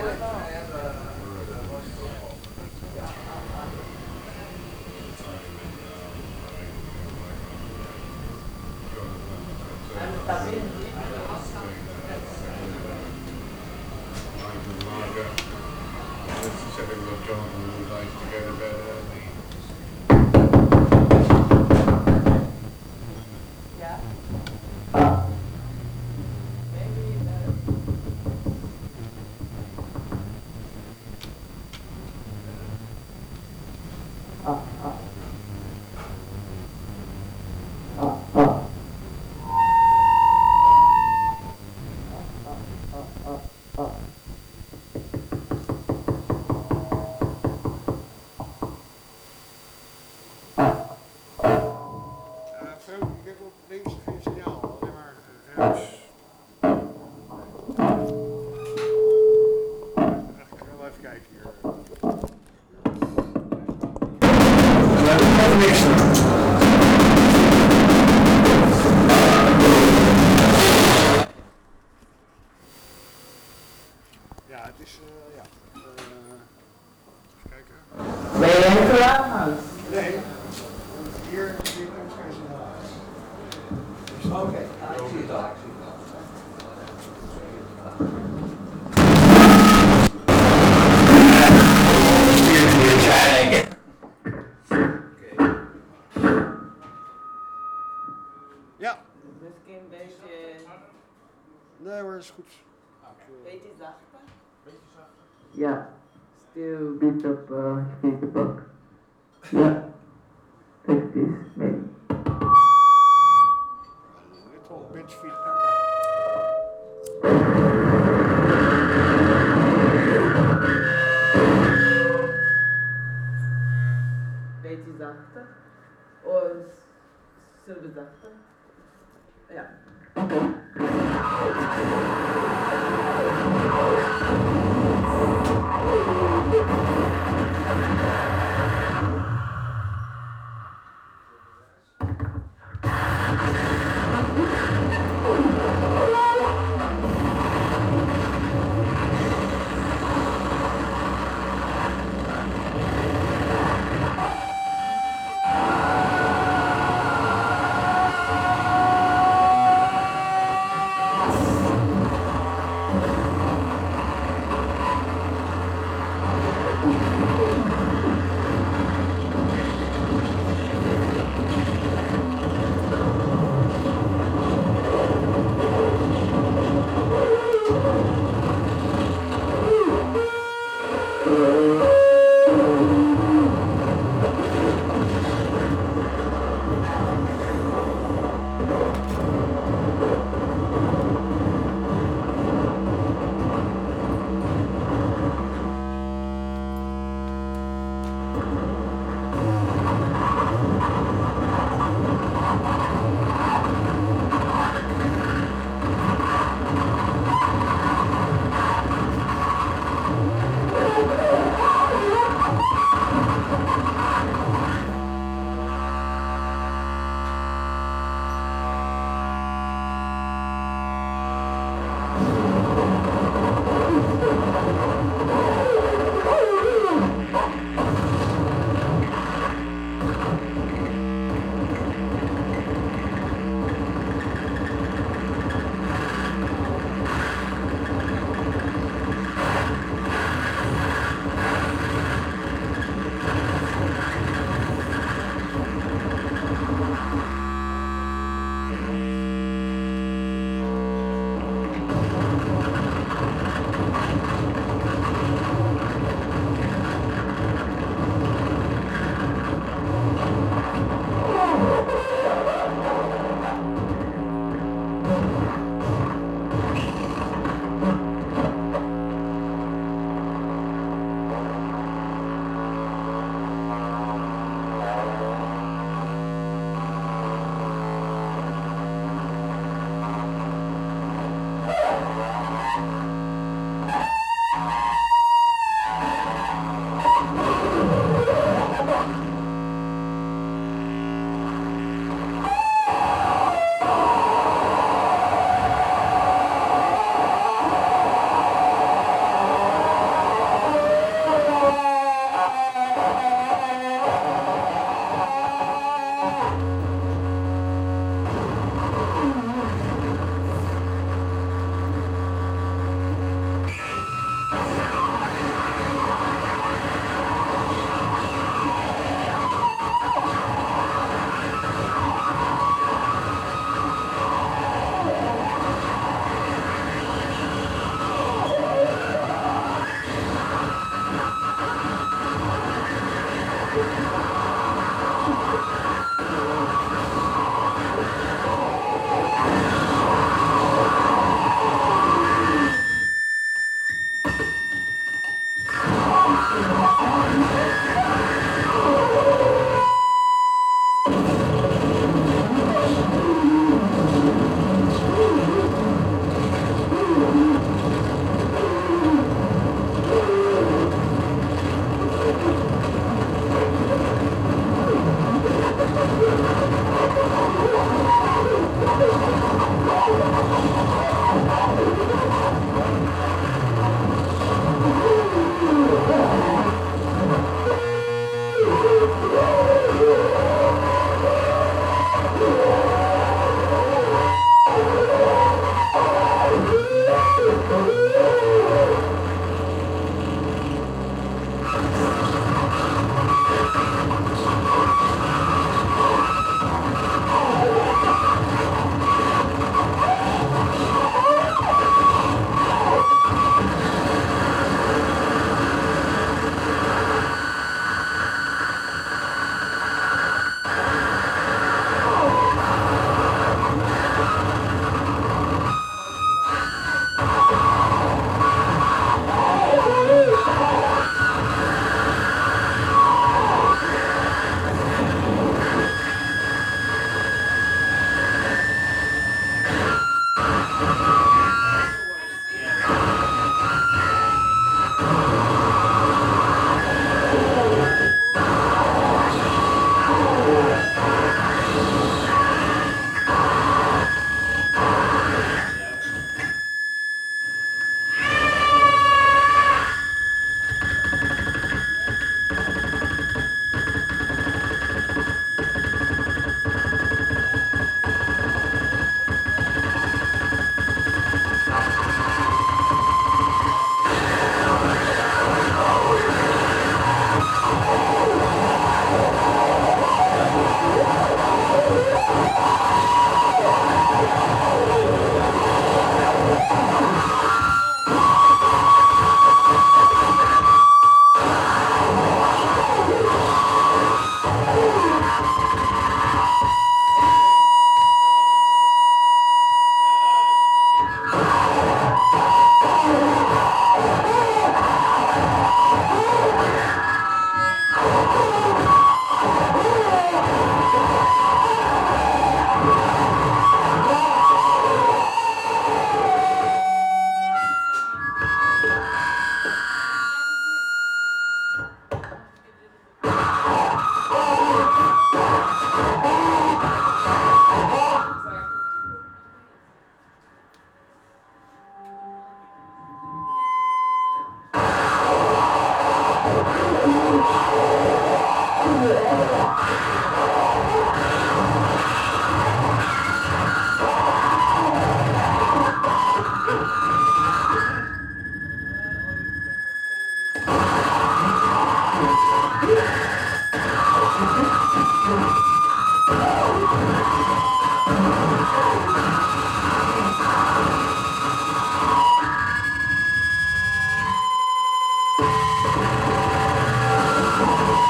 Nee hoor, is goed. Beetje zachter? Ja, still bit of feedback. Ja, 50s maybe. Little bit feedback. Beetje zachter. Of zullen we zachter? Ja.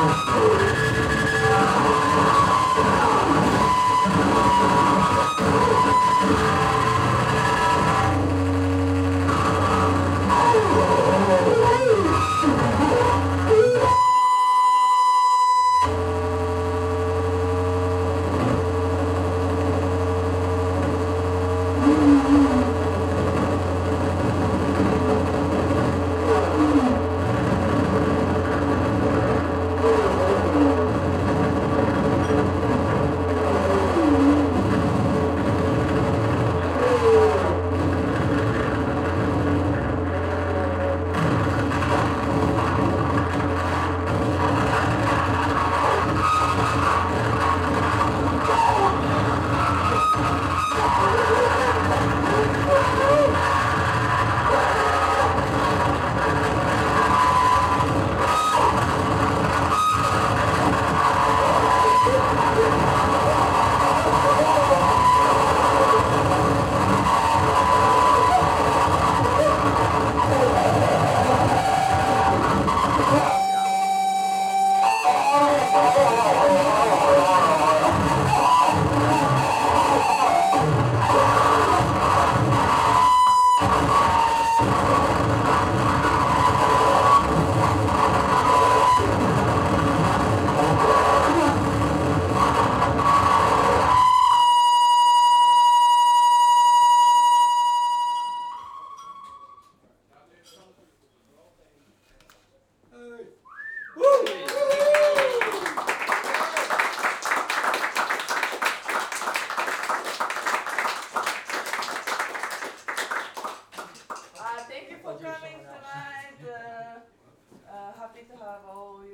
Happy to have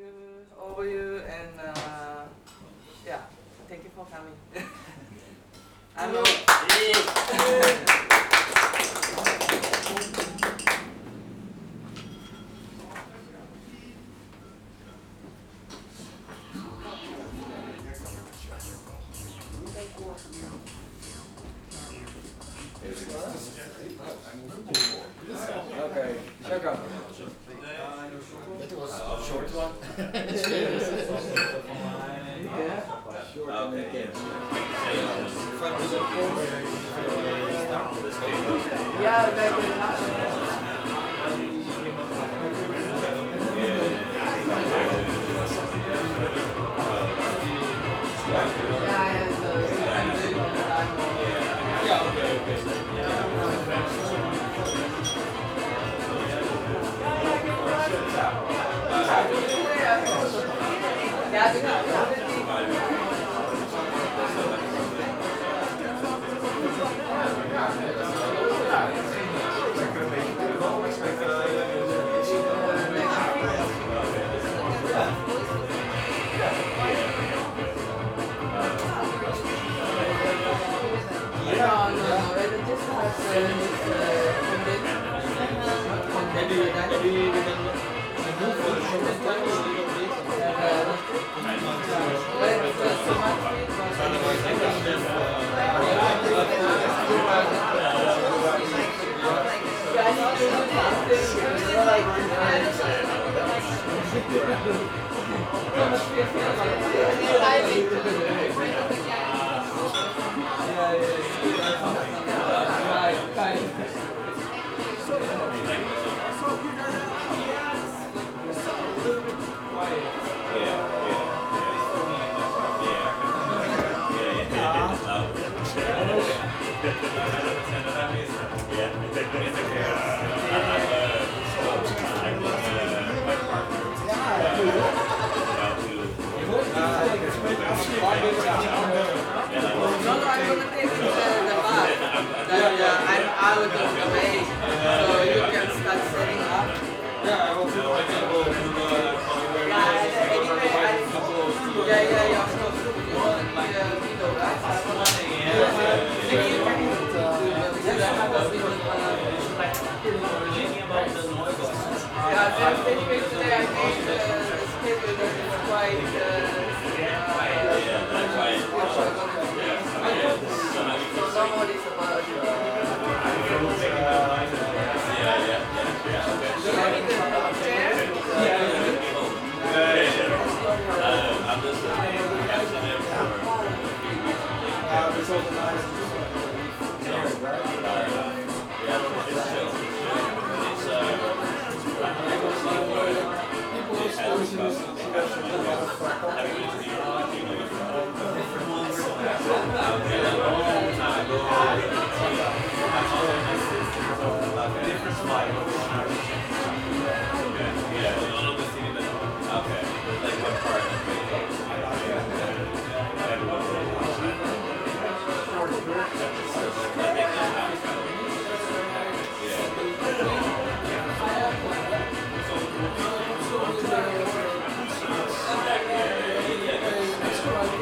all you, and yeah, thank you for coming. I'm Okay, check out. It was a short one. yeah, back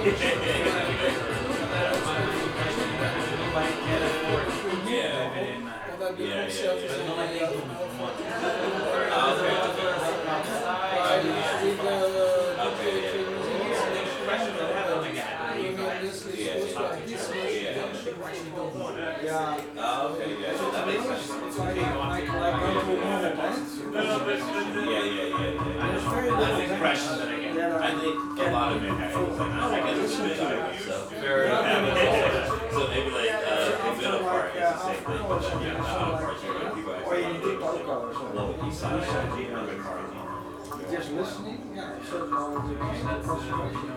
Just listening, certain moments of concentration.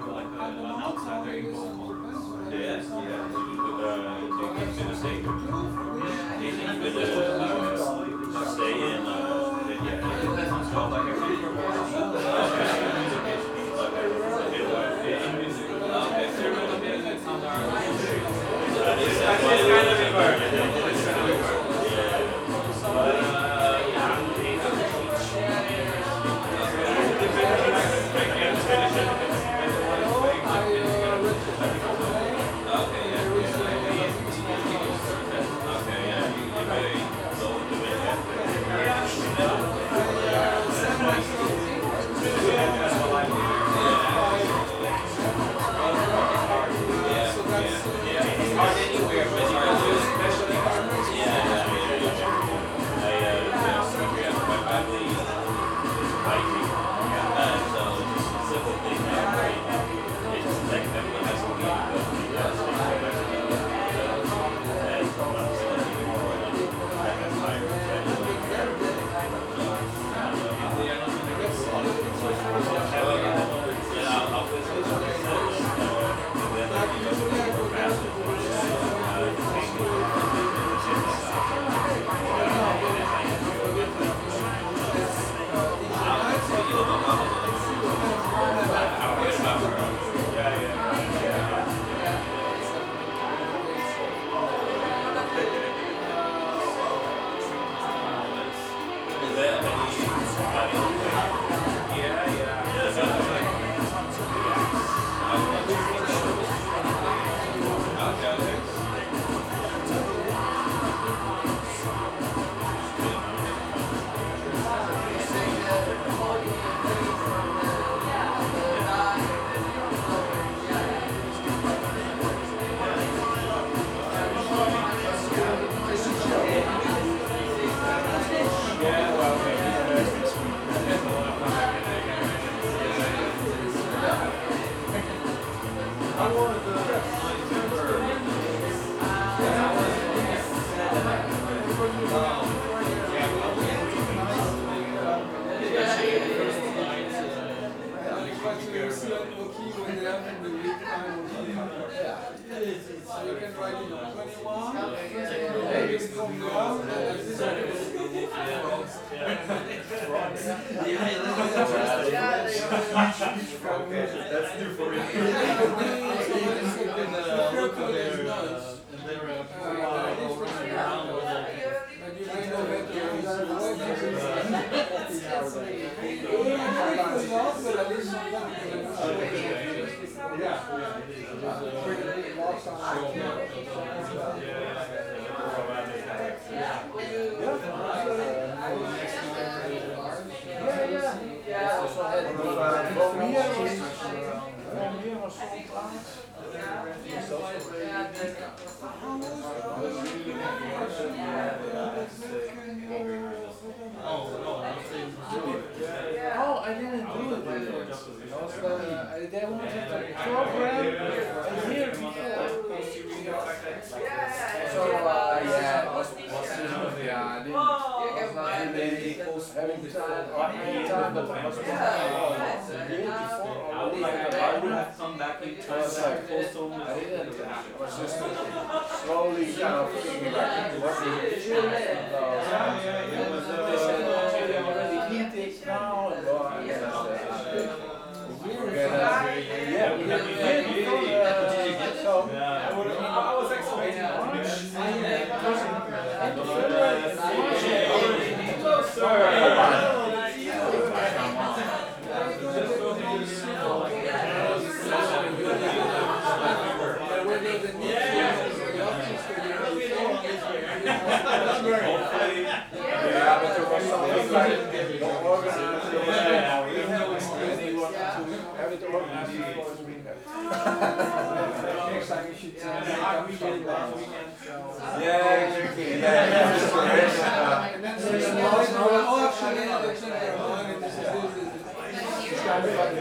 Oh, I didn't do it. They wanted to program a year before. So, slowly kind of thinking back into what the issue is. Already heated now and so should make up some last weekend. Yeah, exactly. Yeah, inspiration. And then there's a noise, oh, actually, they changed their mind, and this is this. It's kind of like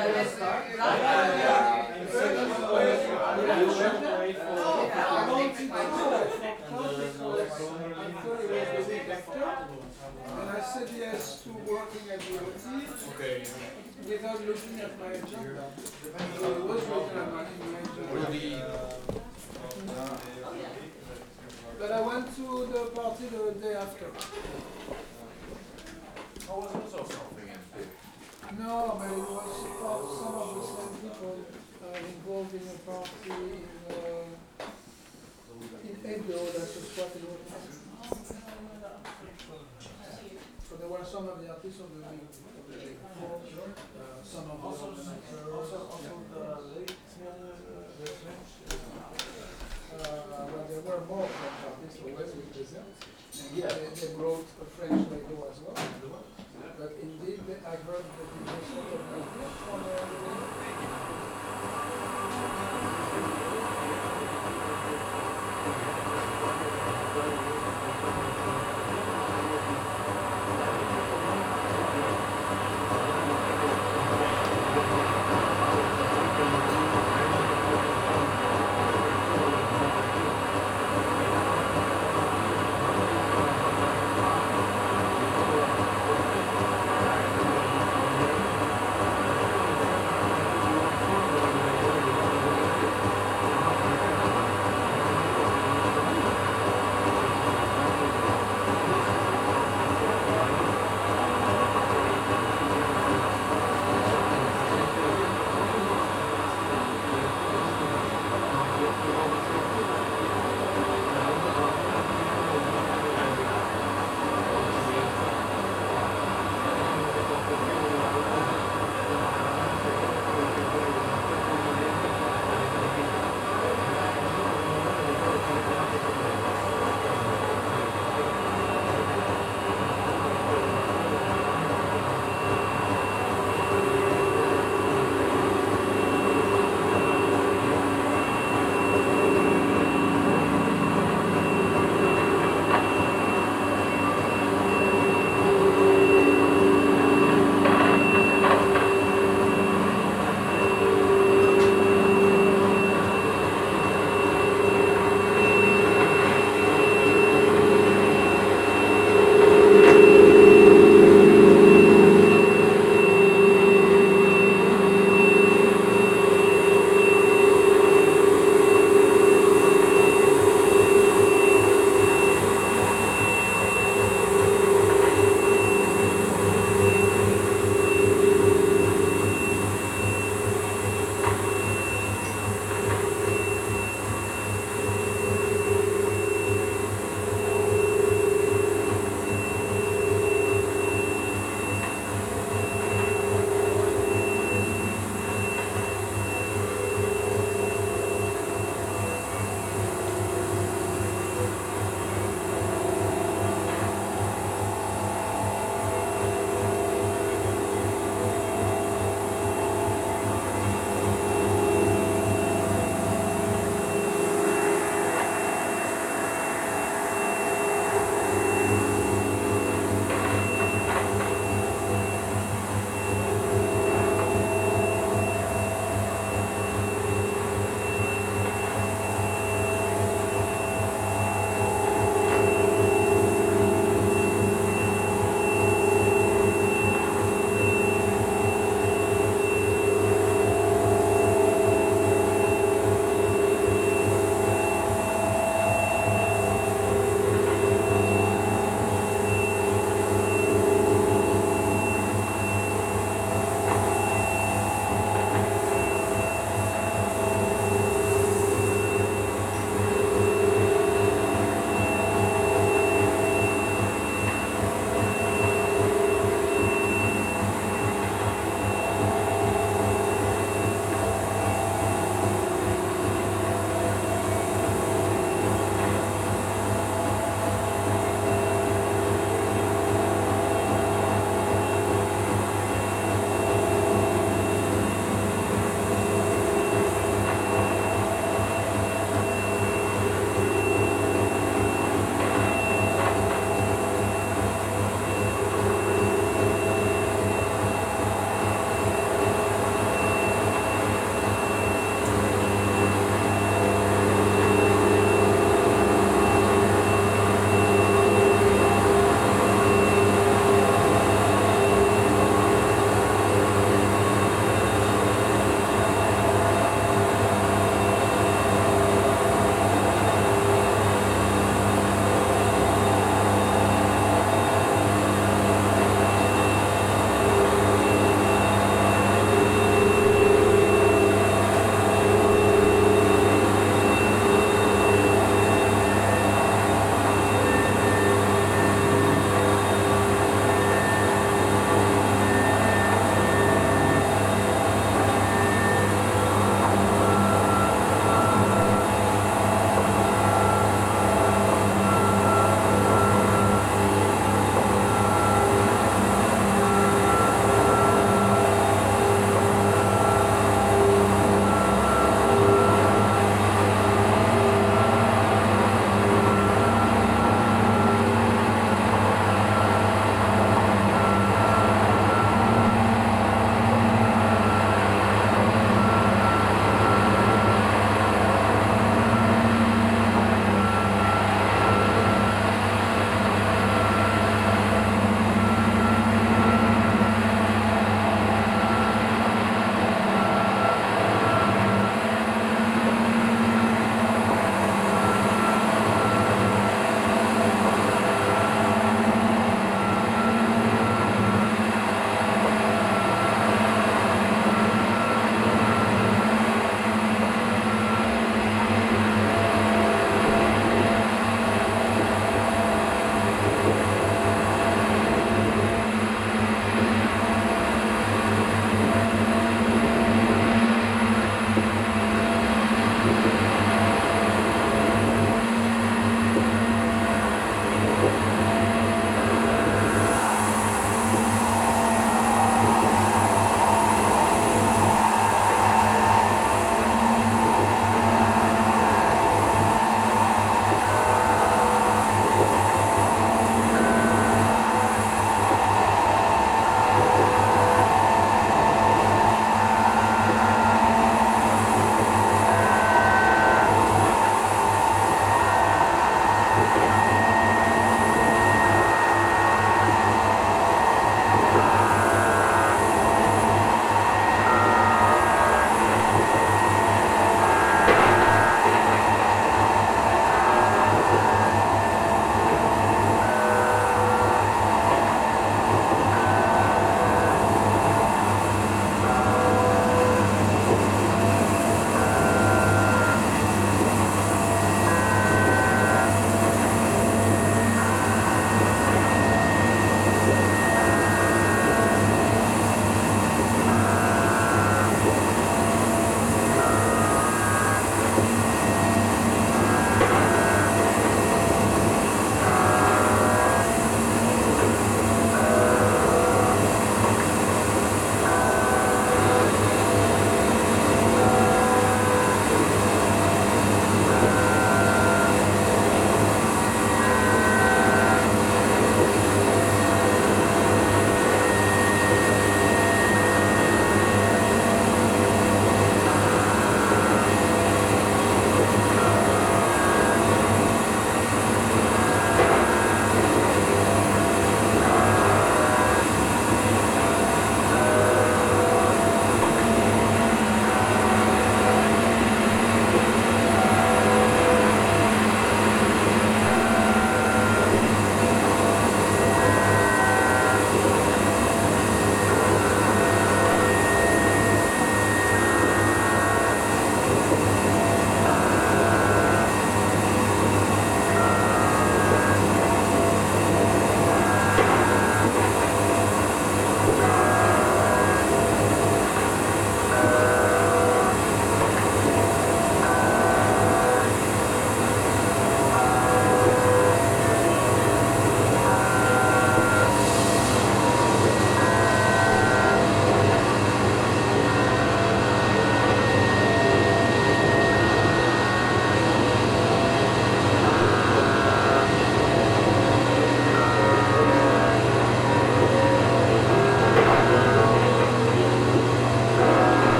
and I said yes to working at the OT without looking at my agenda. So I was looking at my agenda. But I went to the party the day after. Oh, was also something in No, but it was some of the same people involved in a party in Edo, that's a spot in So there were some of the artists of the big four, some of the but there were more French artists always with present. They brought a French label as well. But indeed, I heard that it was sort of like this from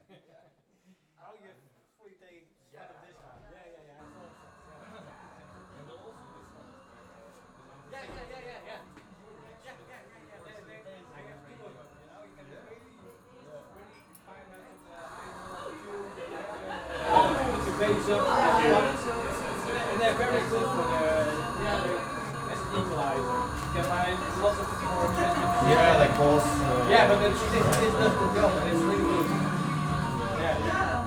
Oh, je voel je tegen Ja, van dit aan. ja. Yeah. I have two of them, you know, you can really find out the base up and they're very good for the as an equalizer. You can find lots of more expensive. Yeah, like balls. Yeah, but this does the job and it's really good. Yeah.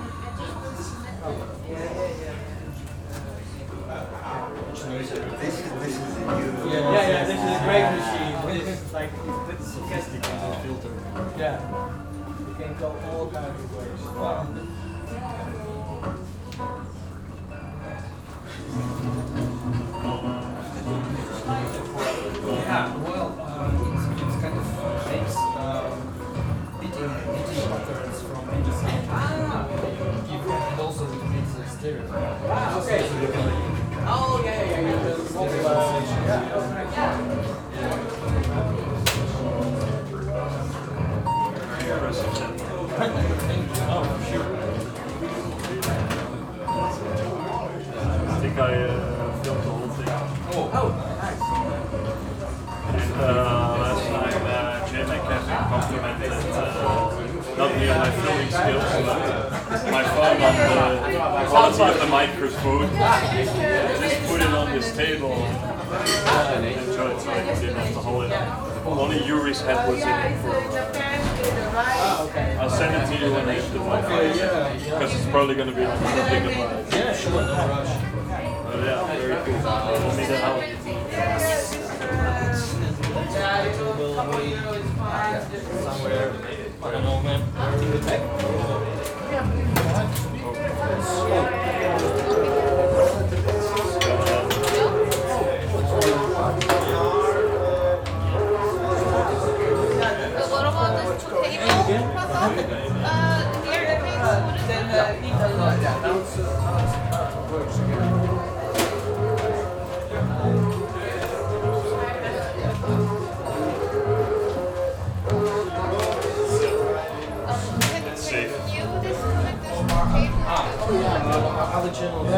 This is a new. Yeah, this is a great machine. This is like it's sophisticated filter. Yeah. You can go all kinds of ways. Wow. Yeah, well, it's kind of makes beating patterns from medicine and also it makes a stereo. Okay. Oh yeah. Oh, sure. I think I filmed the whole thing. Oh, nice. And last time Jim and Kevin complimented not me on my filming skills, but my phone on the quality of the microphone. Just put it on this table and enjoy it so I didn't have to hold it up. Only Yuri's head was in it for I'll send it to you when I hit the Wi-Fi. Because it's probably going to be like 1 gigabyte. Yeah, sure, no rush. But yeah, very cool. We'll need the help. Somewhere, I don't know, man. What about this table? Here, Then eat a lot. Yeah, now works again. Safe. can you disconnect this table? Other channels.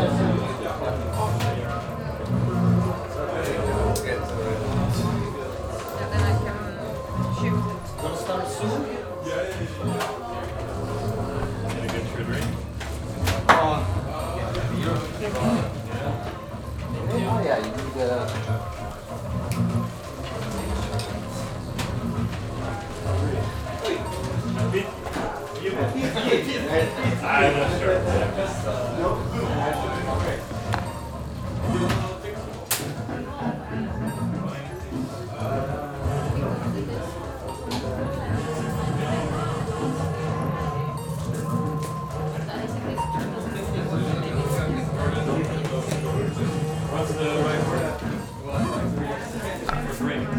And then I can shift it. Gonna start soon? Get a good trigger. Oh yeah, you need I'm not sure. What's the right word? For drink.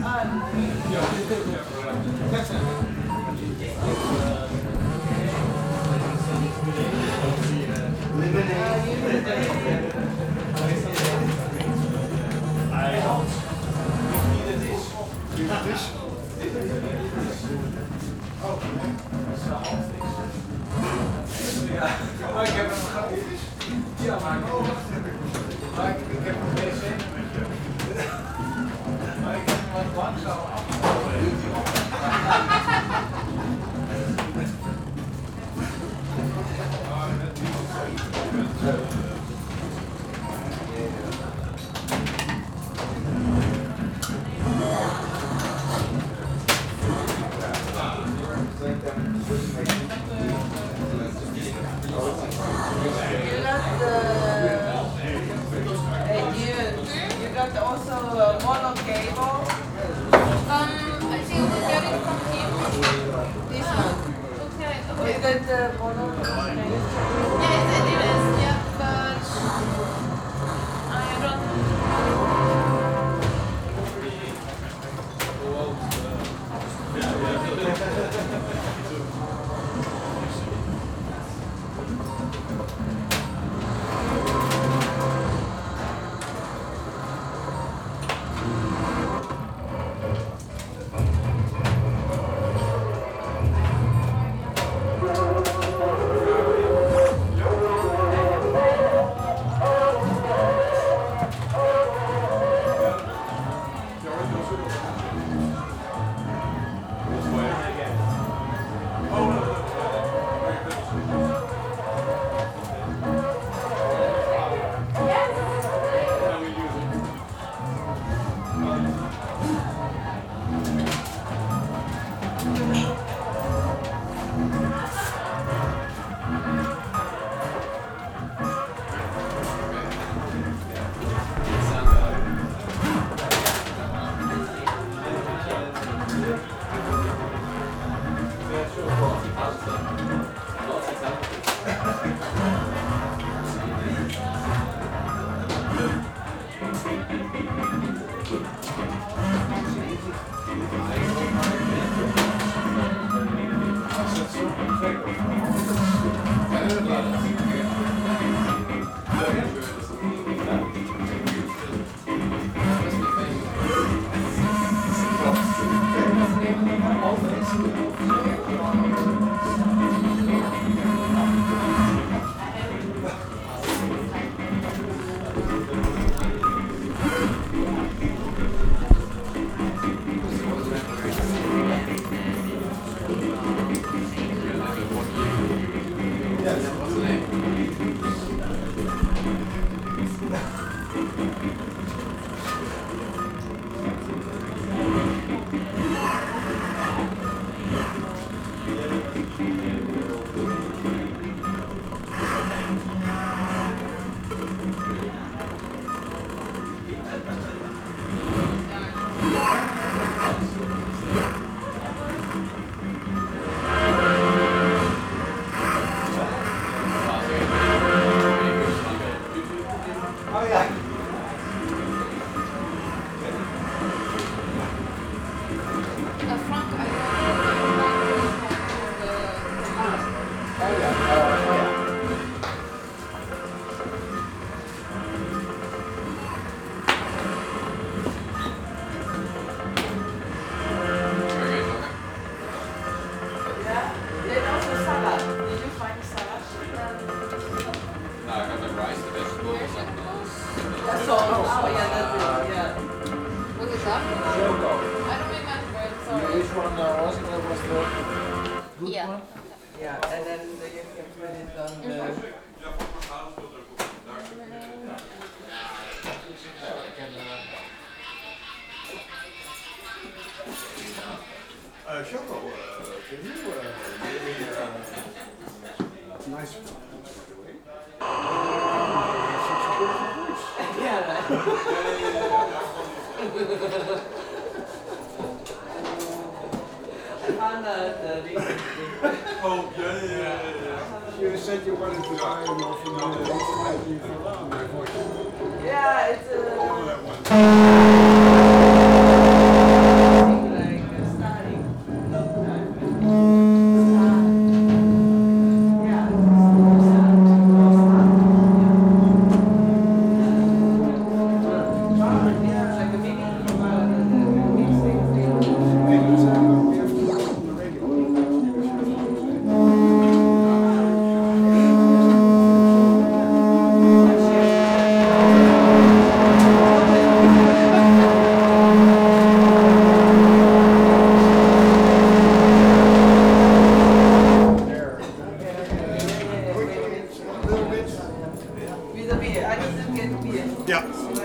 You got also mono cable. I think we get it from him. This one. Okay, You got the mono cable. Yes, it is. Yeah, but I don't. Frank, I Yeah, and also salad. Did you find salad? No, I have the rice, the vegetables, and That's all. Oh yeah, that's it. Yeah. was it that? Choco. I don't remember, sorry. Which one was the good Yeah. one? Yeah, and then you can put it on the. Choco, can you give me a nice I found the link. Oh, yeah. You said you wanted to try more from my voice. Yeah, it's like starting. With a beer, I just get beer. Ja.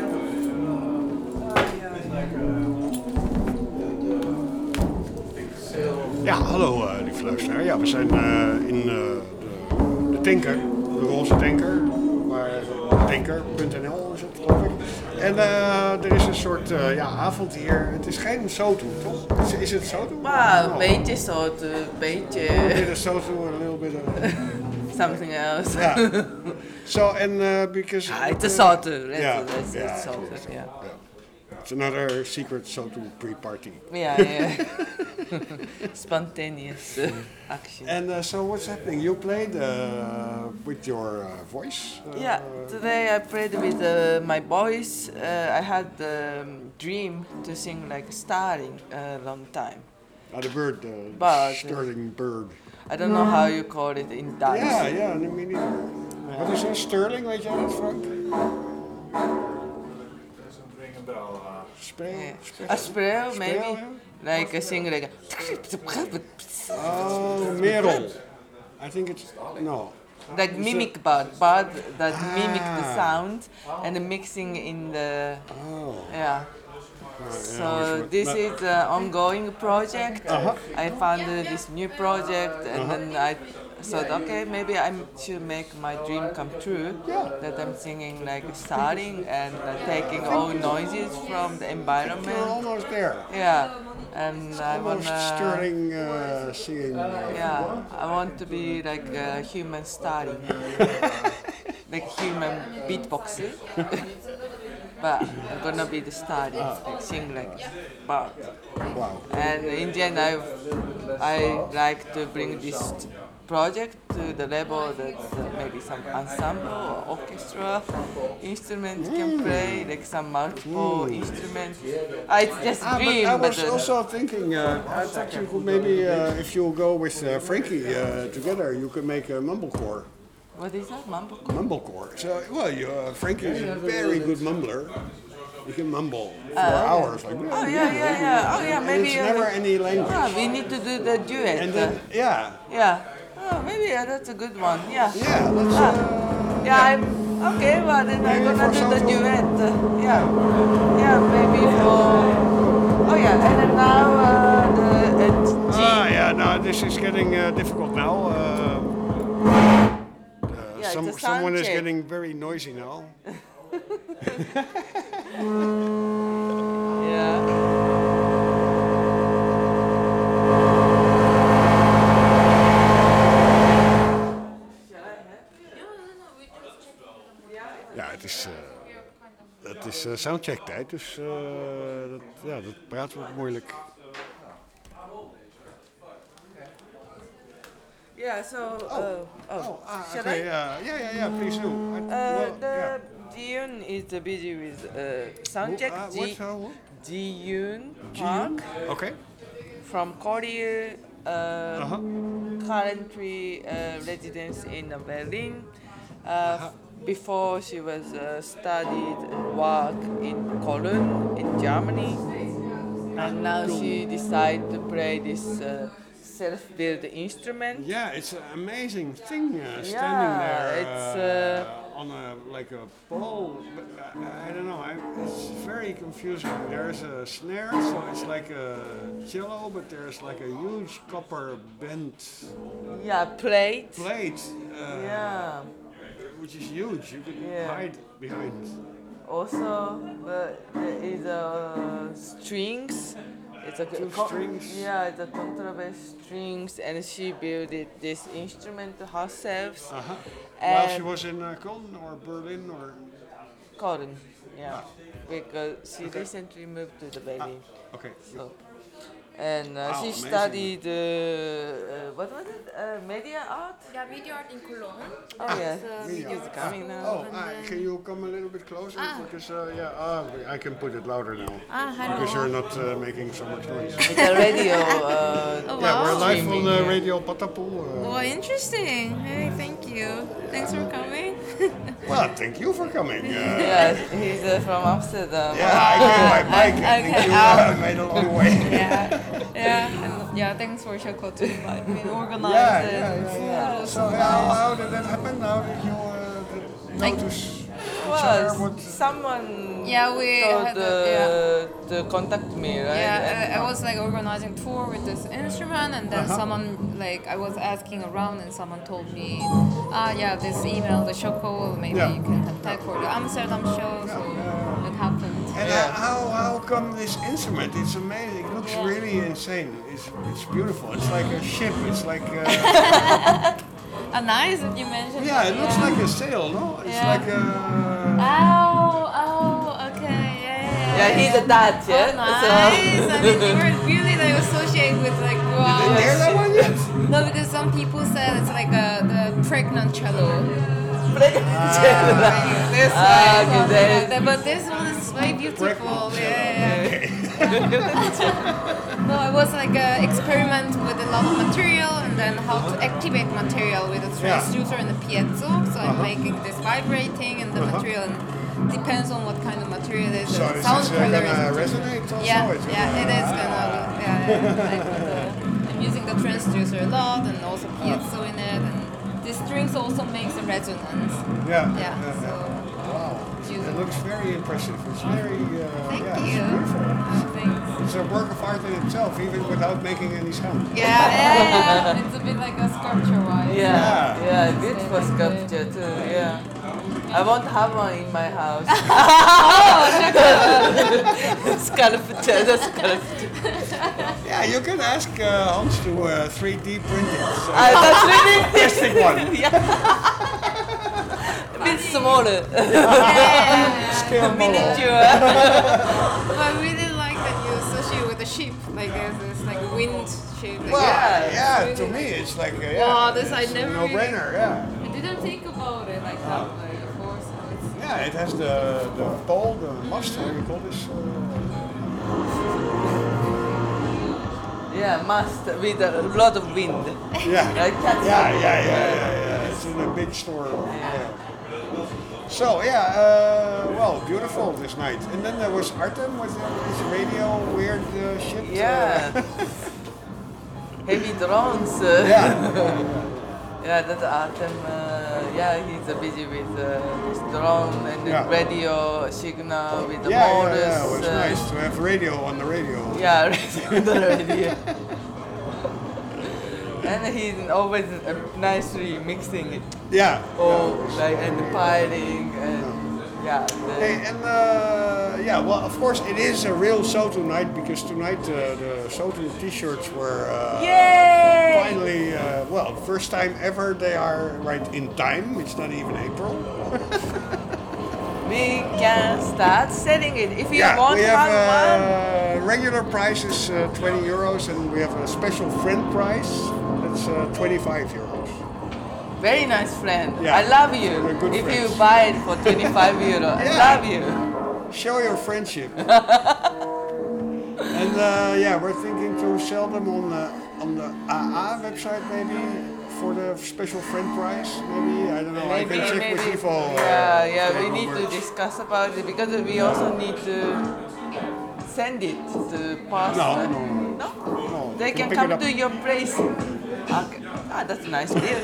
Ja, hallo lieve luisteraar. Ja, we zijn in de Tinker, de roze Tinker, waar tinker.nl is het, geloof ik. En er is een soort avond hier. Het is geen soto, toch? Is het soto? Maar een Oh. beetje zout, een A beetje bit of soto, a little bit of... something else. Yeah. So and because It's a soto. Yeah, That's yeah, soto. it is. Yeah. It's another secret soto pre-party. Yeah. Spontaneous action. And so what's happening? You played with your voice? Yeah, today I played with my voice. I had the dream to sing like starting a long time. The bird, But, sterling bird. I don't know how you call it in Dutch. Yeah, me neither. Wat is een sterling, weet jij dat, Frank? Speel? A spreo, maybe. yeah? Like a sing like. Oh, Merel. I think it's, no. Like mimic bird that mimic the sound and the mixing in the. Oh. Yeah. So this is an ongoing project. I found this new project and then I thought, okay, maybe I should make my dream come true. That I'm singing like starting and taking all noises from the You're environment. almost there. Yeah, and I Almost wanna. sterling singing. Yeah, I want to be like a human starting, like human beatboxer. but I'm gonna be the star, like sing like part. Wow. And in the end, I like to bring this project to the level that maybe some ensemble or orchestra instrument can play, like some multiple instruments. It's just a dream, I was but also thinking, I thought you could maybe, if you go with Frankie together, you could make a mumblecore. what is that, mumblecore? Mumblecore. So, well, Frankie is a very good mumbler. You can mumble for hours. Like, Oh yeah, and maybe. it's never any language. We need to do the duet. And then, yeah. Yeah. Oh, maybe that's a good one. Yeah. Yeah, let's. Yeah, okay. Well, then I'm Maybe gonna for do the some- duet. Yeah, maybe for. Oh yeah, and then now the G. Yeah, no, this is getting difficult now. Yeah, it's a sound Someone is check. getting very noisy now. Yeah. Ja, het is soundcheck tijd, dus dat praten we moeilijk. Yeah. So. Shall Okay, I? yeah, please do. The Ji-yoon is busy with soundcheck. Ji-yoon Park Okay. from Korea. Currently residence in Berlin. Before she was studied and worked in Cologne in Germany, and now she decided to play this self-built instrument. Yeah, it's an amazing thing standing there it's on like a pole. But I don't know. It's very confusing. There's a snare, so it's like a cello, but there's like a huge copper bent Plate. plate. Which is huge. You can hide behind. Also, there is strings. It's a strings. Yeah, it's a contrabass strings, and she built this instrument herself. While she was in Cologne or Berlin or. Cologne, yeah, because she recently moved to the Berlin. Okay. So, and she amazing. studied what was it? Media art. Yeah, video art in Cologne. Oh yeah, Media she's art. coming now. Oh, can you come a little bit closer? Because I can put it louder now. Hello. Because you're not making so much noise. It's a radio. Yeah, we're live on streaming, Radio Patapoe. Oh, interesting. Hey, thank you. Thanks for coming. Well, thank you for coming. Yeah, he's from Amsterdam. Yeah, I gave my mic. I think Okay, you made a long way. Yeah, thanks for Shoko to invite me and organize Yeah. So how did that happen? How did you notice each other? Well, someone we told had to contact me, right? Yeah, I was like organizing tour with this instrument, and then someone I was asking around, and someone told me, this email, the Shoko, maybe you can contact for the Amsterdam show. So it happened. And how come this instrument? It's amazing. It looks really insane. It's beautiful. It's like a ship. It's like. Nice that you mentioned. Yeah, it looks like a sail, no? It's like a. Okay, Yeah, he's a Dutch, yeah. Nice. I mean, you were really associated with wow. Didn't hear that one yet? No, because some people said it's like the pregnant cello. But this one is very beautiful. No, it was like an experiment with a lot of material, and then how to activate material with a transducer and a piezo. So I'm making this vibrating, and the material depends on what kind of material it is. So and this sound is color gonna resonate also? it is gonna. I'm using the transducer a lot, and also piezo in it, and the strings also makes a resonance. So wow. It looks very impressive. It's very. Thank It's you. beautiful. Thanks. It's a work of art in itself, even without making any sound. Yeah. It's a bit like a sculpture-wise. Yeah, good for sculpture too. Yeah. I won't have one in my house. Sculpture, the sculpture. Yeah, you can ask Hans to 3D print it. So That's really plastic one. bit smaller. Scale model. Miniature. But I really like that you associate with the ship. Like there's this like wind shape. Like, Well, it's yeah, really- to me it's like Wow, this I it's never a no-brainer. Yeah, I didn't think about it like that. Like of course. It's, yeah. It has the pole, the mast. How do you call this? Yeah, must with a lot of wind. Yeah. Like cats. Yeah. It's in a big store. Yeah. So well, beautiful this night. And then there was Artem with his radio weird shit. Yeah. Heavy drones. Yeah, that's Artem. He's busy with his drone and the Yeah. radio signal with the Yeah, motors. it was nice to have radio on the radio. Yeah, radio on the radio. And he's always nicely mixing it. Yeah. Oh, like and piling and yeah. Hey, and well, of course it is a real Soto night because tonight the Soto t-shirts were Yay! finally, first time ever they are right in time. It's not even April. We can start selling it if you Yeah, want we have one. regular price is 20 euros and we have a special friend price that's 25 euros. Very nice friend. Yeah. I love you. We're good If you friends. buy it for 25 euro, I Yeah. love you. Show your friendship. And we're thinking to sell them on the AA website maybe for the special friend price. Maybe I don't know. I can check with Ivo. We need to discuss about it because we also need to send it to pass. No. They to can pick come it up. to your place. Okay. That's a nice deal.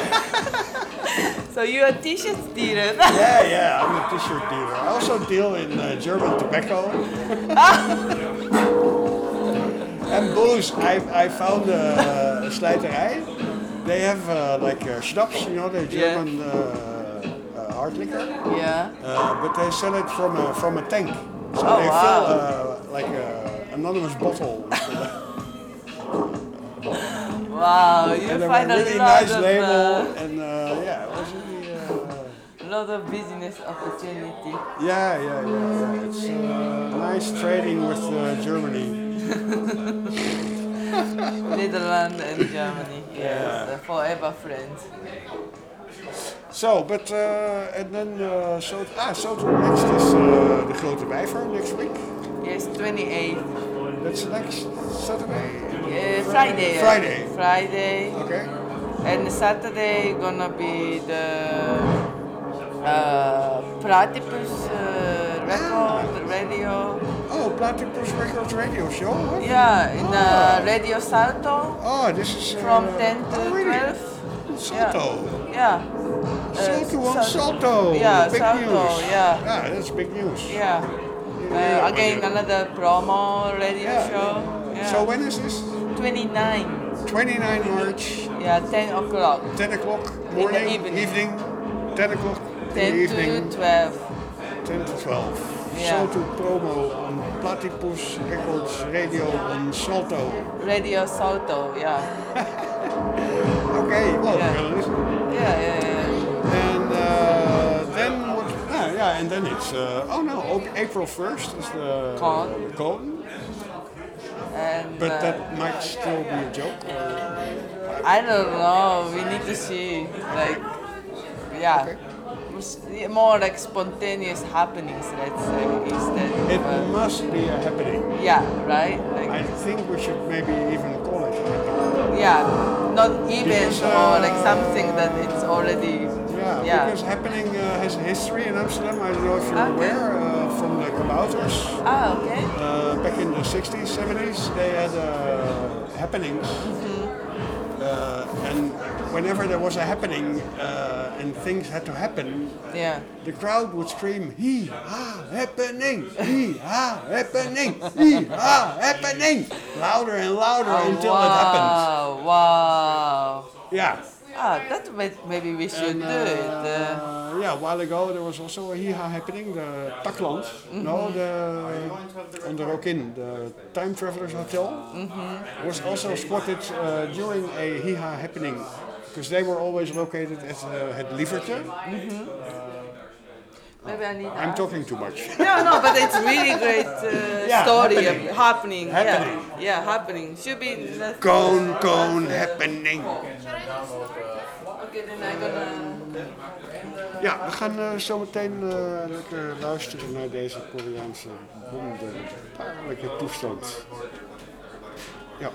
So you're a t-shirt dealer. Yeah, I'm a t-shirt dealer. I also deal in German tobacco. And booze. I found a slijterij. They have schnapps, the German hard liquor. Yeah. But they sell it from a tank. So Oh, they wow. fill like an anonymous bottle. Wow, you And they find have a a really lot nice of label. And it was really. a lot of business opportunity. Yeah. It's nice trading with Germany. Netherlands and Germany. Yes, forever friends. So, but and then Soto next is the Grote Wijver next week. Yes, 28th. That's next Saturday. Friday. Friday. Okay. And Saturday gonna be the Platypus record radio. Oh, Platypus Records radio show. What? Yeah, in Radio Salto Oh, this is from 10 to really? 12. Salto. Yeah. Salto on Salto. Yeah, Big Salto. news. Yeah. That's big news. Yeah. Again, another promo radio show. Yeah. So when is this? 29. 29 March. Yeah, 10 o'clock. 10 o'clock morning, evening. 10 o'clock 10 in the evening. to 12. 10 to 12. Yeah. Salto promo on Platypus Records radio on Salto. Radio Salto, yeah. Okay, well, Yeah. we're gonna listen. Yeah. And then what? And then it's April 1st is the Con. And But that might still be a joke. I don't know. We need to see, more like spontaneous happenings. Let's say instead. It must be a happening. Yeah, right. I think we should maybe even call it a happening. Yeah, not event Because, or like something that it's already. Yeah, because happening has a history in Amsterdam. I don't know if you're aware from the Kabouters. Ah, okay. Back in the 60s, 70s, they had happenings. And whenever there was a happening and things had to happen, the crowd would scream, "Hee-ha, happening! Hee-ha, happening! Hee-ha, happening!" Louder and louder until it happened. Wow. Yeah. That maybe we should do it. A while ago there was also a hee-ha happening, the Takland, on the Rokin, the Time Travelers Hotel, was also spotted during a hee-ha happening because they were always located at Het Lievertje. Maybe I need. I'm talking too much. No, but it's really great story happening. Happening. Yeah, happening. Should be. Cone happening. Okay, then I'm gonna. Ja, we gaan zo meteen lekker luisteren naar deze Koreaanse wonderbaarlijke toestand. Ja.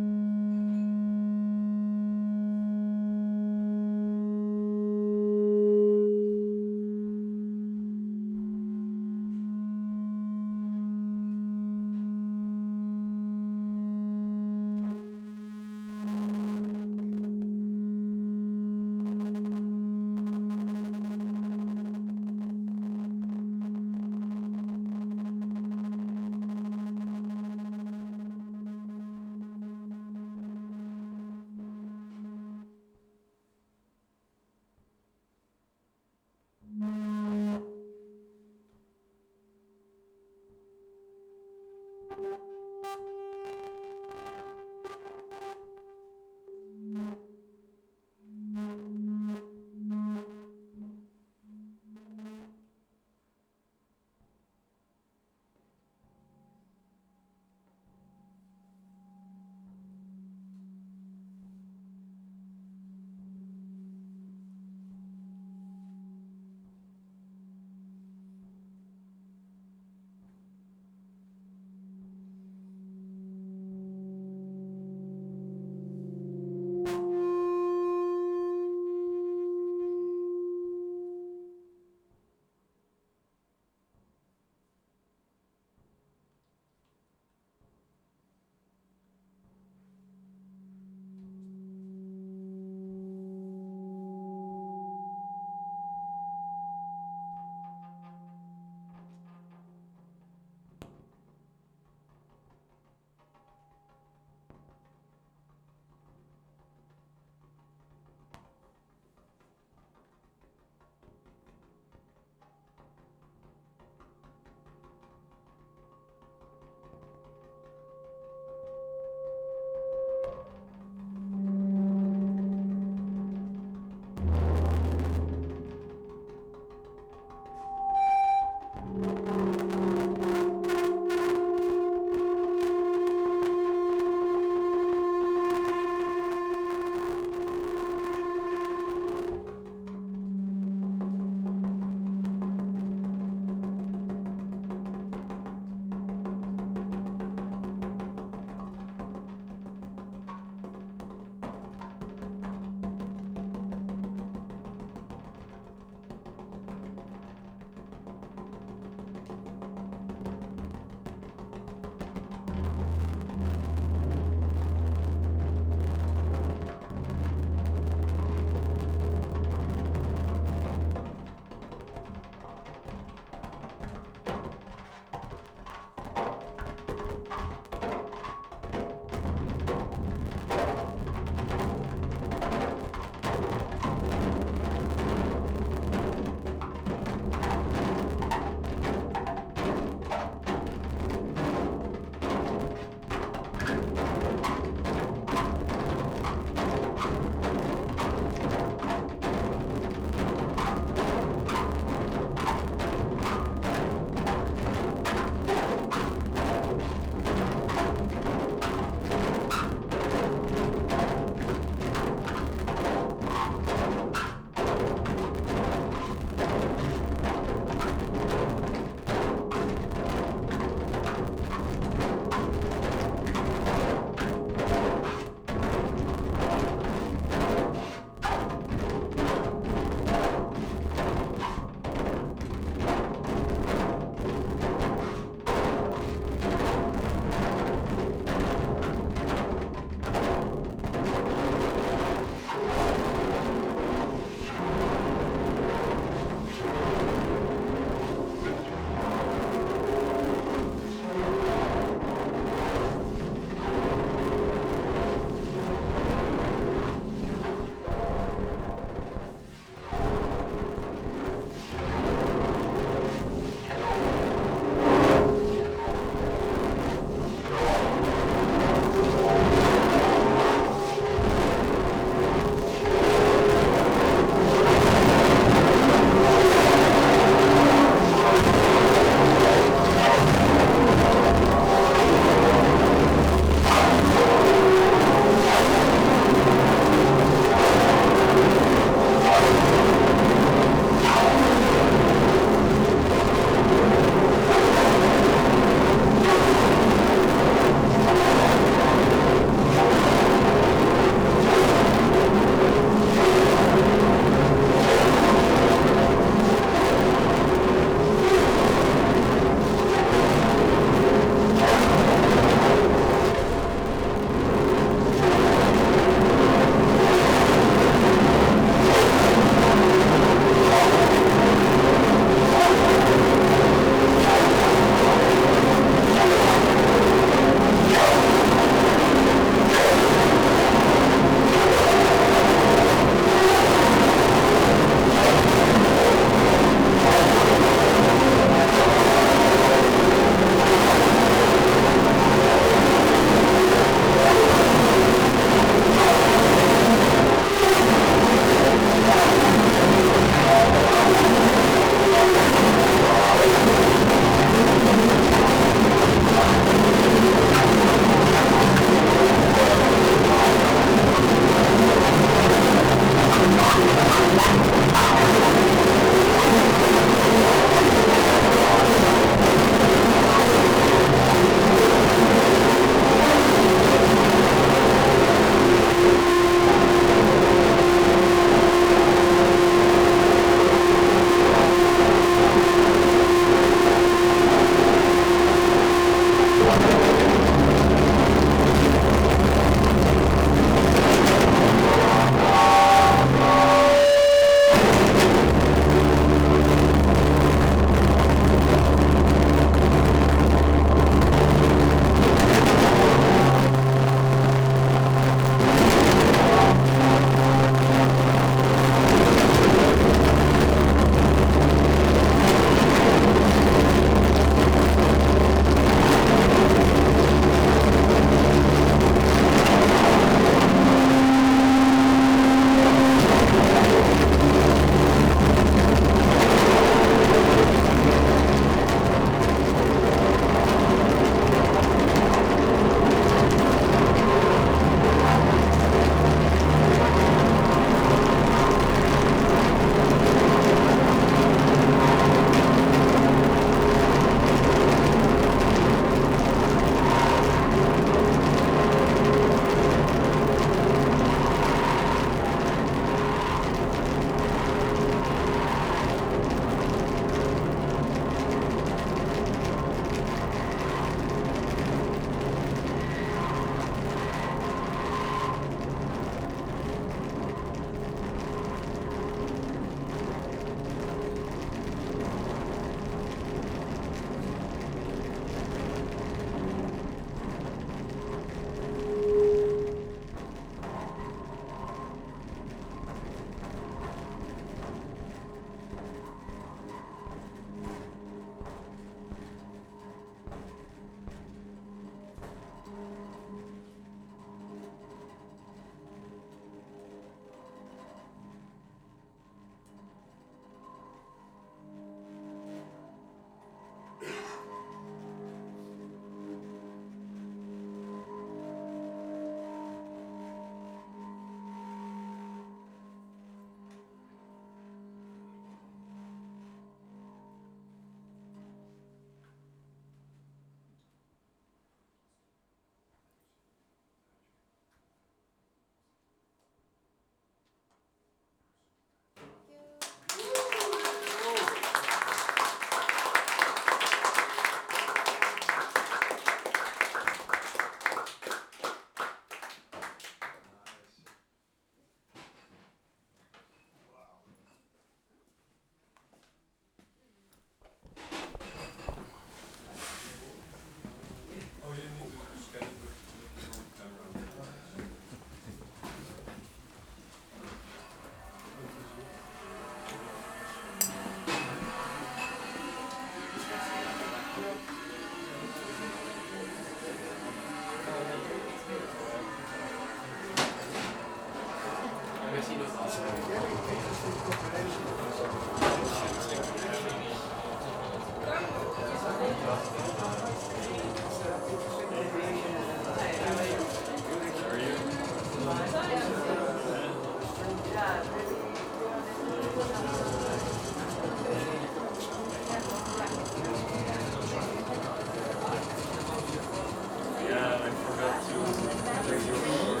Yeah, I forgot to take your report.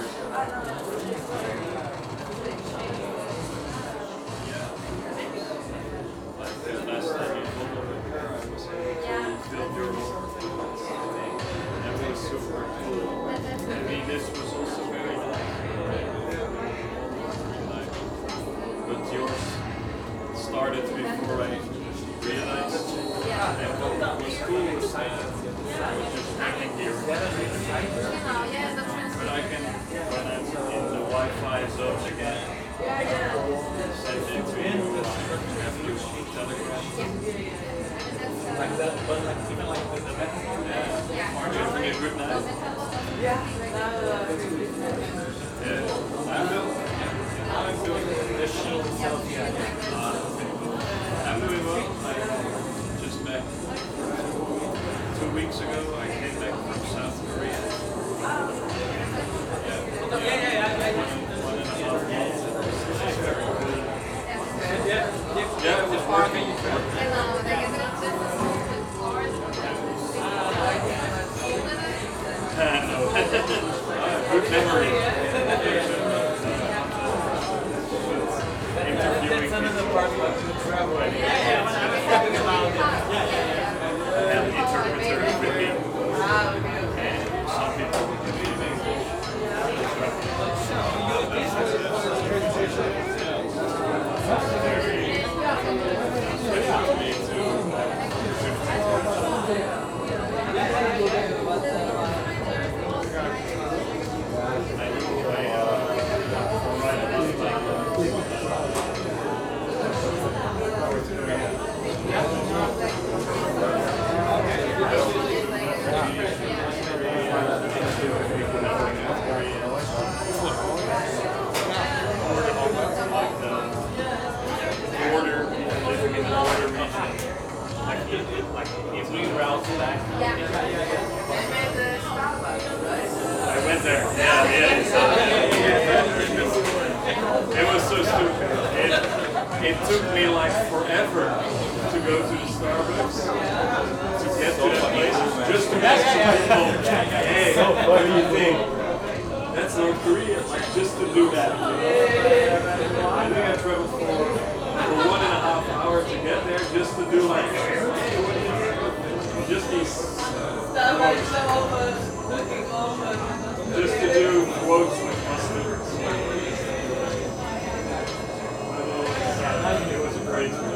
Yeah. Like the last time you told me I was able to build your own. That was super cool. I mean, this was also very nice. But yours started before I realized. And what was cool was that I was just hanging here. But I can, when I'm in the Wi-Fi zone again, send it to you after Telegram. Like that, but like even like the message. Yeah. Are you having a good night? Yeah. I'm doing additional selfie. I'm doing well. I'm just back. 2 weeks ago, I came back from South Korea. Yeah. 1.5 months. It was very good. Yeah, it was working. Good memory. Interviewing That's another part about the travel. Yeah, when I was talking about it. and interpreters with me. And some people would be leaving. Especially me too. I went there. It was so stupid. It took me like forever to go to the Starbucks to get to that place, just to ask people, hey, what do you think? That's North Korea, like just to do that. I think I traveled for 1.5 hours to get there, just to do like, hey, what do you think? Just these. Just to do quotes with my students. It was a great trip.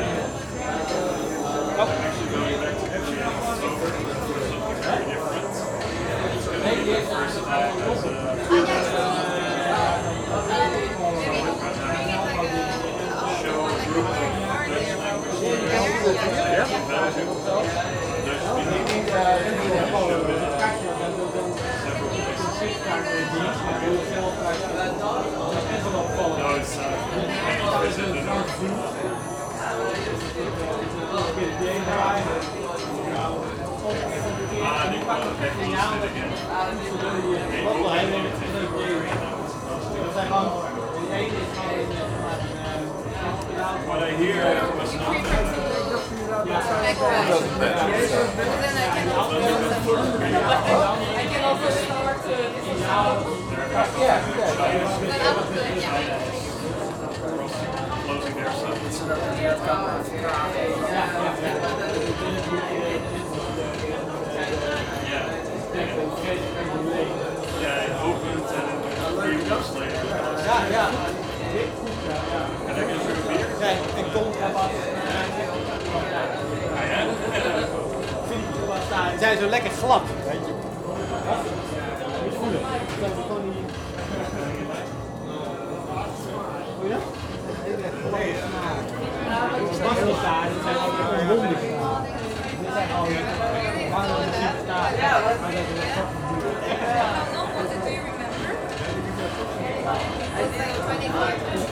I'm actually going back to Korea in October for something very different. It's going to be my first time as a freelancer. Show a group of Dutch language learners in Belgium. Dutch speaking. Show it. No, it's what I hear was not that. I can also start Closing their sites. Yeah, it opened and 3 weeks later. Can I get you a beer? Ik kom Ze zijn zo lekker glad, weet je. Moet je voelen. Dat is gewoon niet. Voel je dat? Het was niet daar, het zijn ook lekker honden gedaan. Dit zijn al warme muziek staan. Maar dat is wel What do you remember? I think 25.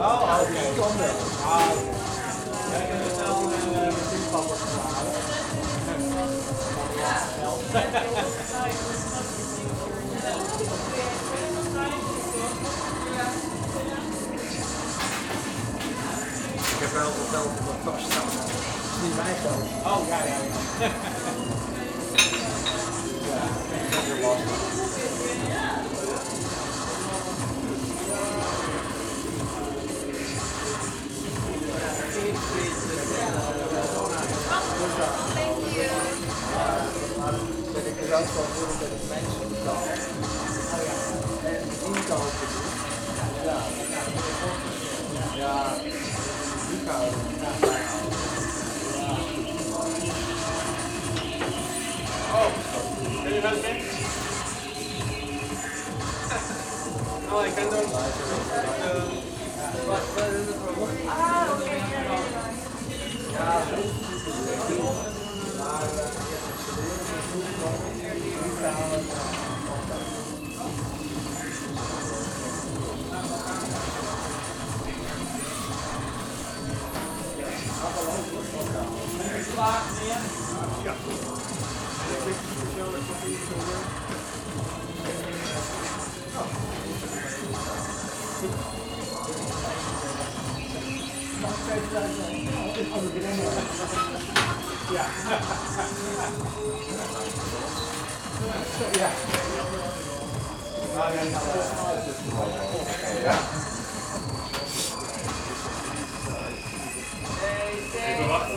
Oh, oké. Kan wel. Ah, oké. Ja, ik heb er snel een vriendschap wordt gehouden. Ik heb wel geld op mijn tas staan. Dat is niet mijn geld. Oh, ja, ja, ja. Ja, dat is lastig. Dat ik er ook van voel dat ik mensen betaal. En inkopen doe. Ja. Ja. Inkopen. Oh, kun je wel eens? Oh, ik ken dat. Wat is het probleem? Ah, oké. Ja, zo is het. Maar Even wachten.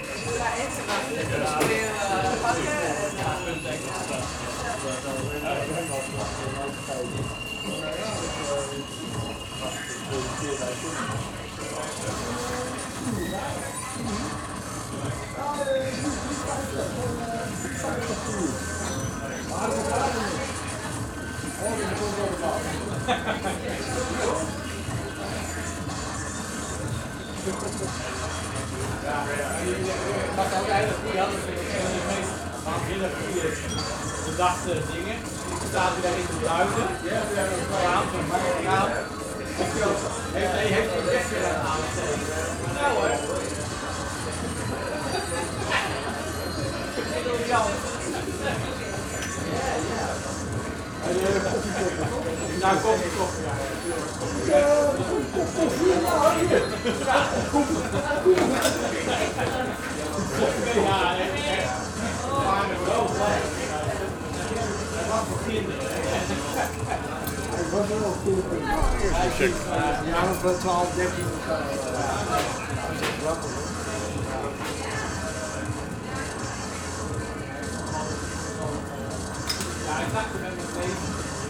Maar uiteindelijk die hadden een van de meest waanzinnig goede bedachte dingen. Die staat hij daar in te duiden. Ja, we hebben een raam, zo'n raam. Heeft hij echt gedaan aan het zeggen. Nou hoor. Nou, koffie. Ja, echt. Maar wel blij. Hij was voor kinderen. ik was er wel goed. Ja, maar voor 12, 13 of zo. Dat is grappig. Ja, ik dacht met mijn leven.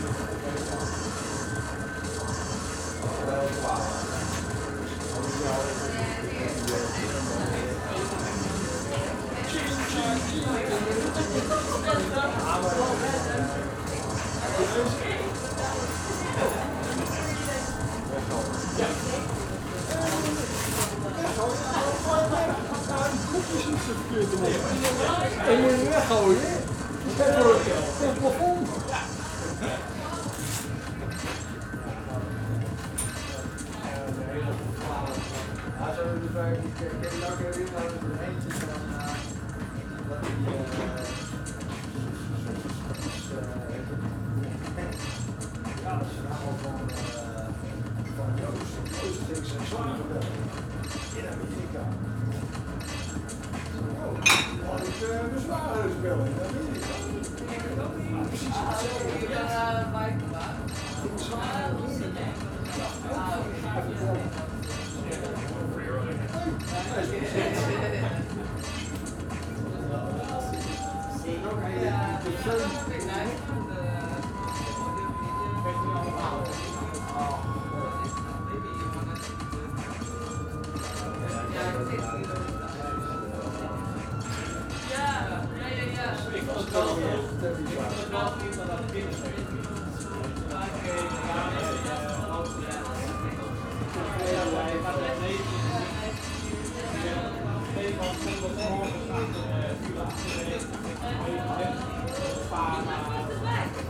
En moet je weggooien. Kijk voor het plafond.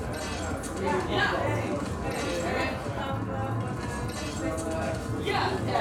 Ja,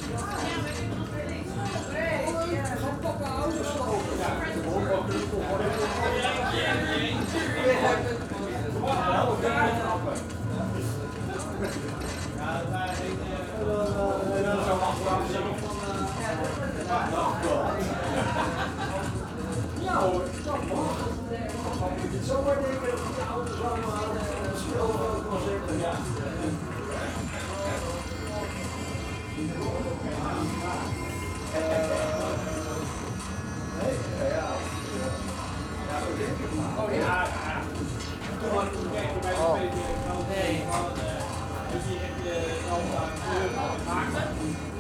Ja hoor, dat mag. Je kunt zomaar denken dat die auto's allemaal een spel kan zetten. Ja. Oh ja, toen had ik gekeken bij de PTV. Dus die heb je dan gemaakt.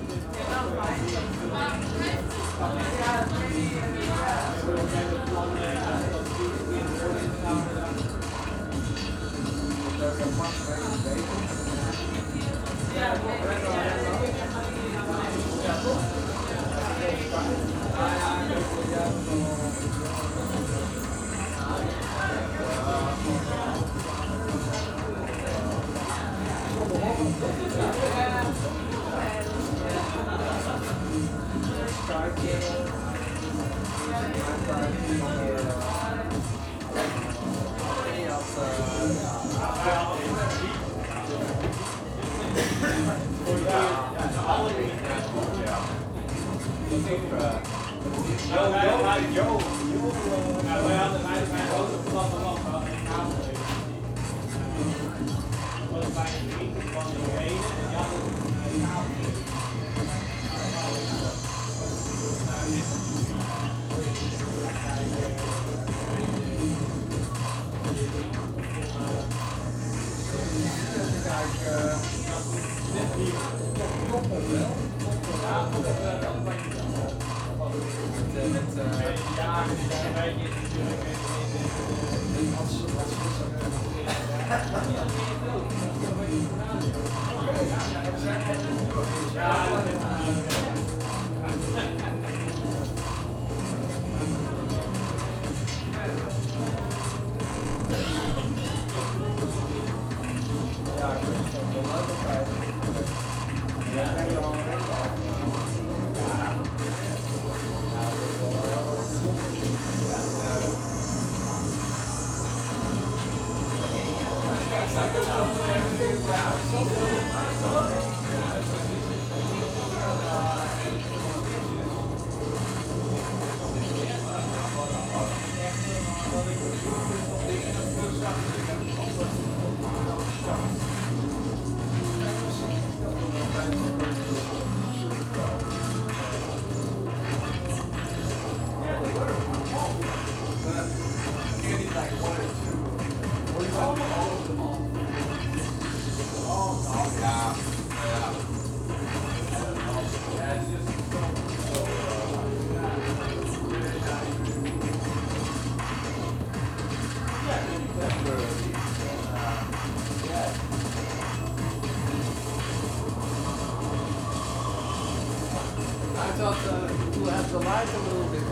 To have the light a little bit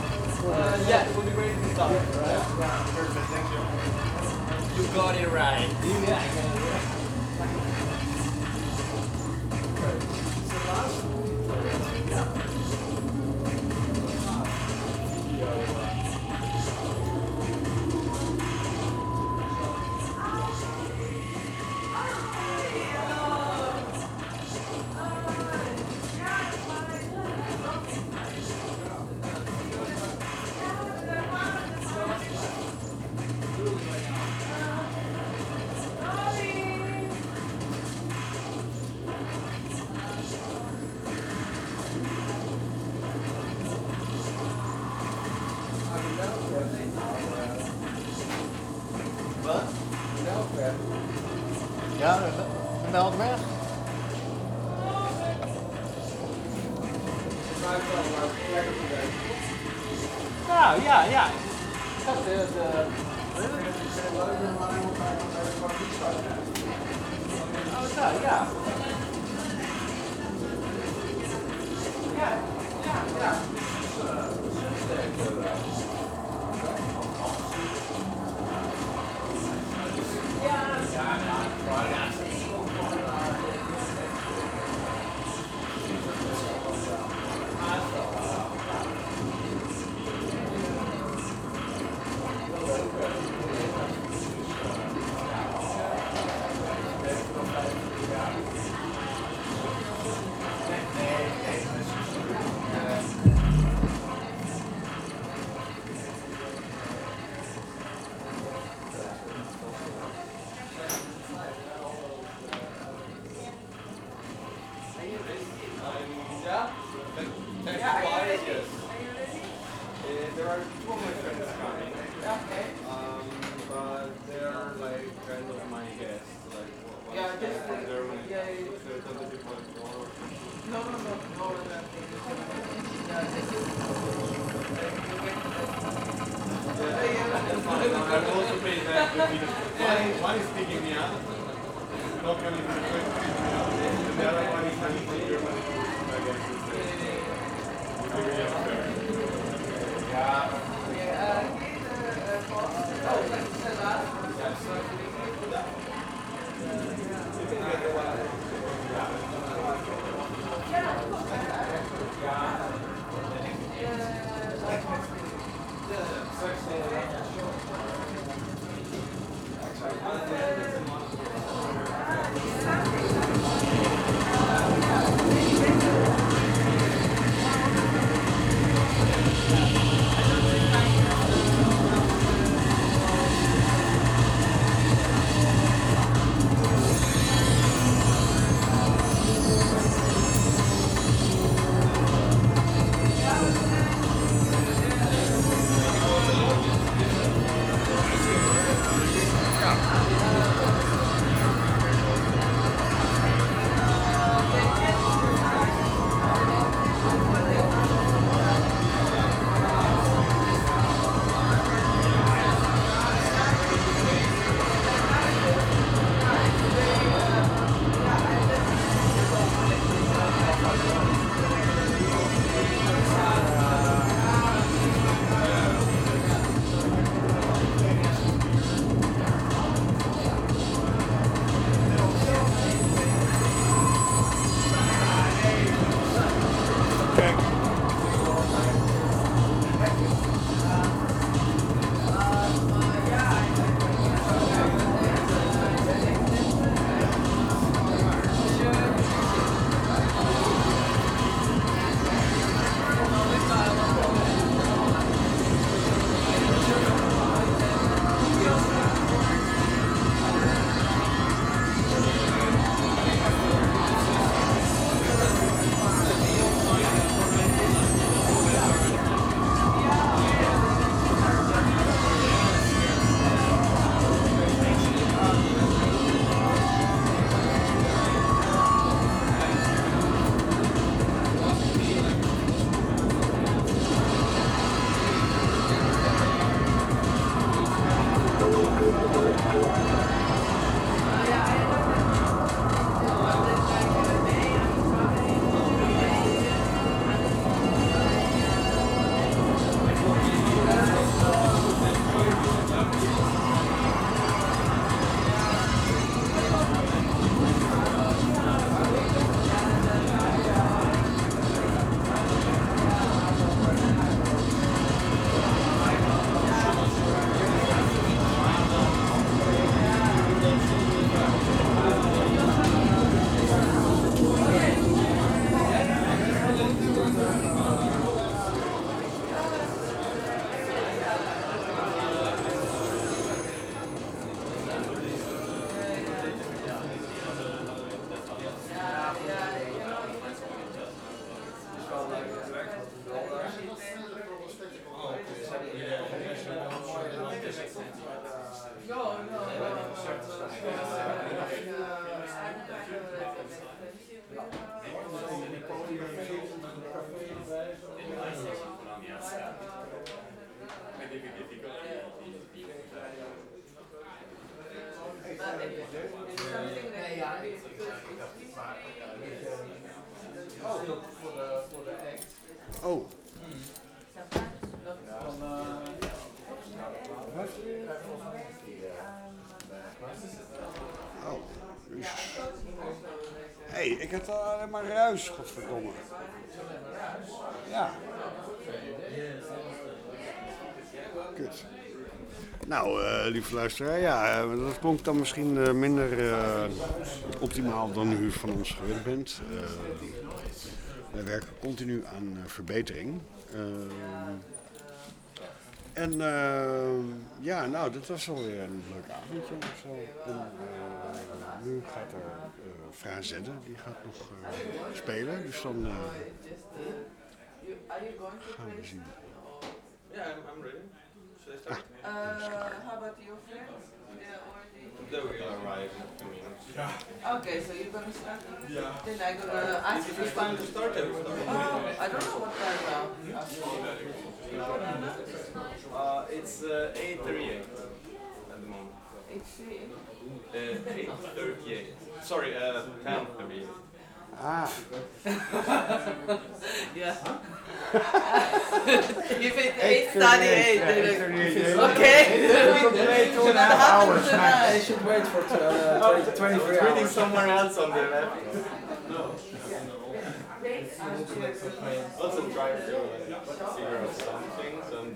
off. Yeah, it would be great if we start, right? Yeah, perfect, thank you. You got it right. Wat? Melkweg. Ja, de Melkweg. Nou, ja, ja. Dat Oh, zo, ja. Ja, ja, ja. there are two of my friends coming. But they're like kind of my guests. Like one from Germany. So it's other people like more. No. I'm also paying back with me. One is picking me up. Not coming to the first picking me up. And the other one is coming from Germany. I guess it's really unfair. Oh. Oh, jezus. Hé, ik heb alleen maar ruis, godverdomme. Ja. Kut. Nou, lieve luisteraar, ja, dat klonk dan misschien minder optimaal dan u van ons gewend bent. Wij werken continu aan verbetering. Ja, nou, dat was alweer een leuk avondje of zo. En, nu gaat er Frazette, die gaat nog spelen, dus dan gaan we zien. Then I'm gonna ask you. It's time to start it. I don't know what time now. It's 8:38 at the moment. 8:38. Sorry, 10:38. Ah. Yeah. If it's 8:38, then okay. Wait 2.5 hours. I should wait for 23 It's reading hours. somewhere else on the map. Also try to figure out some things and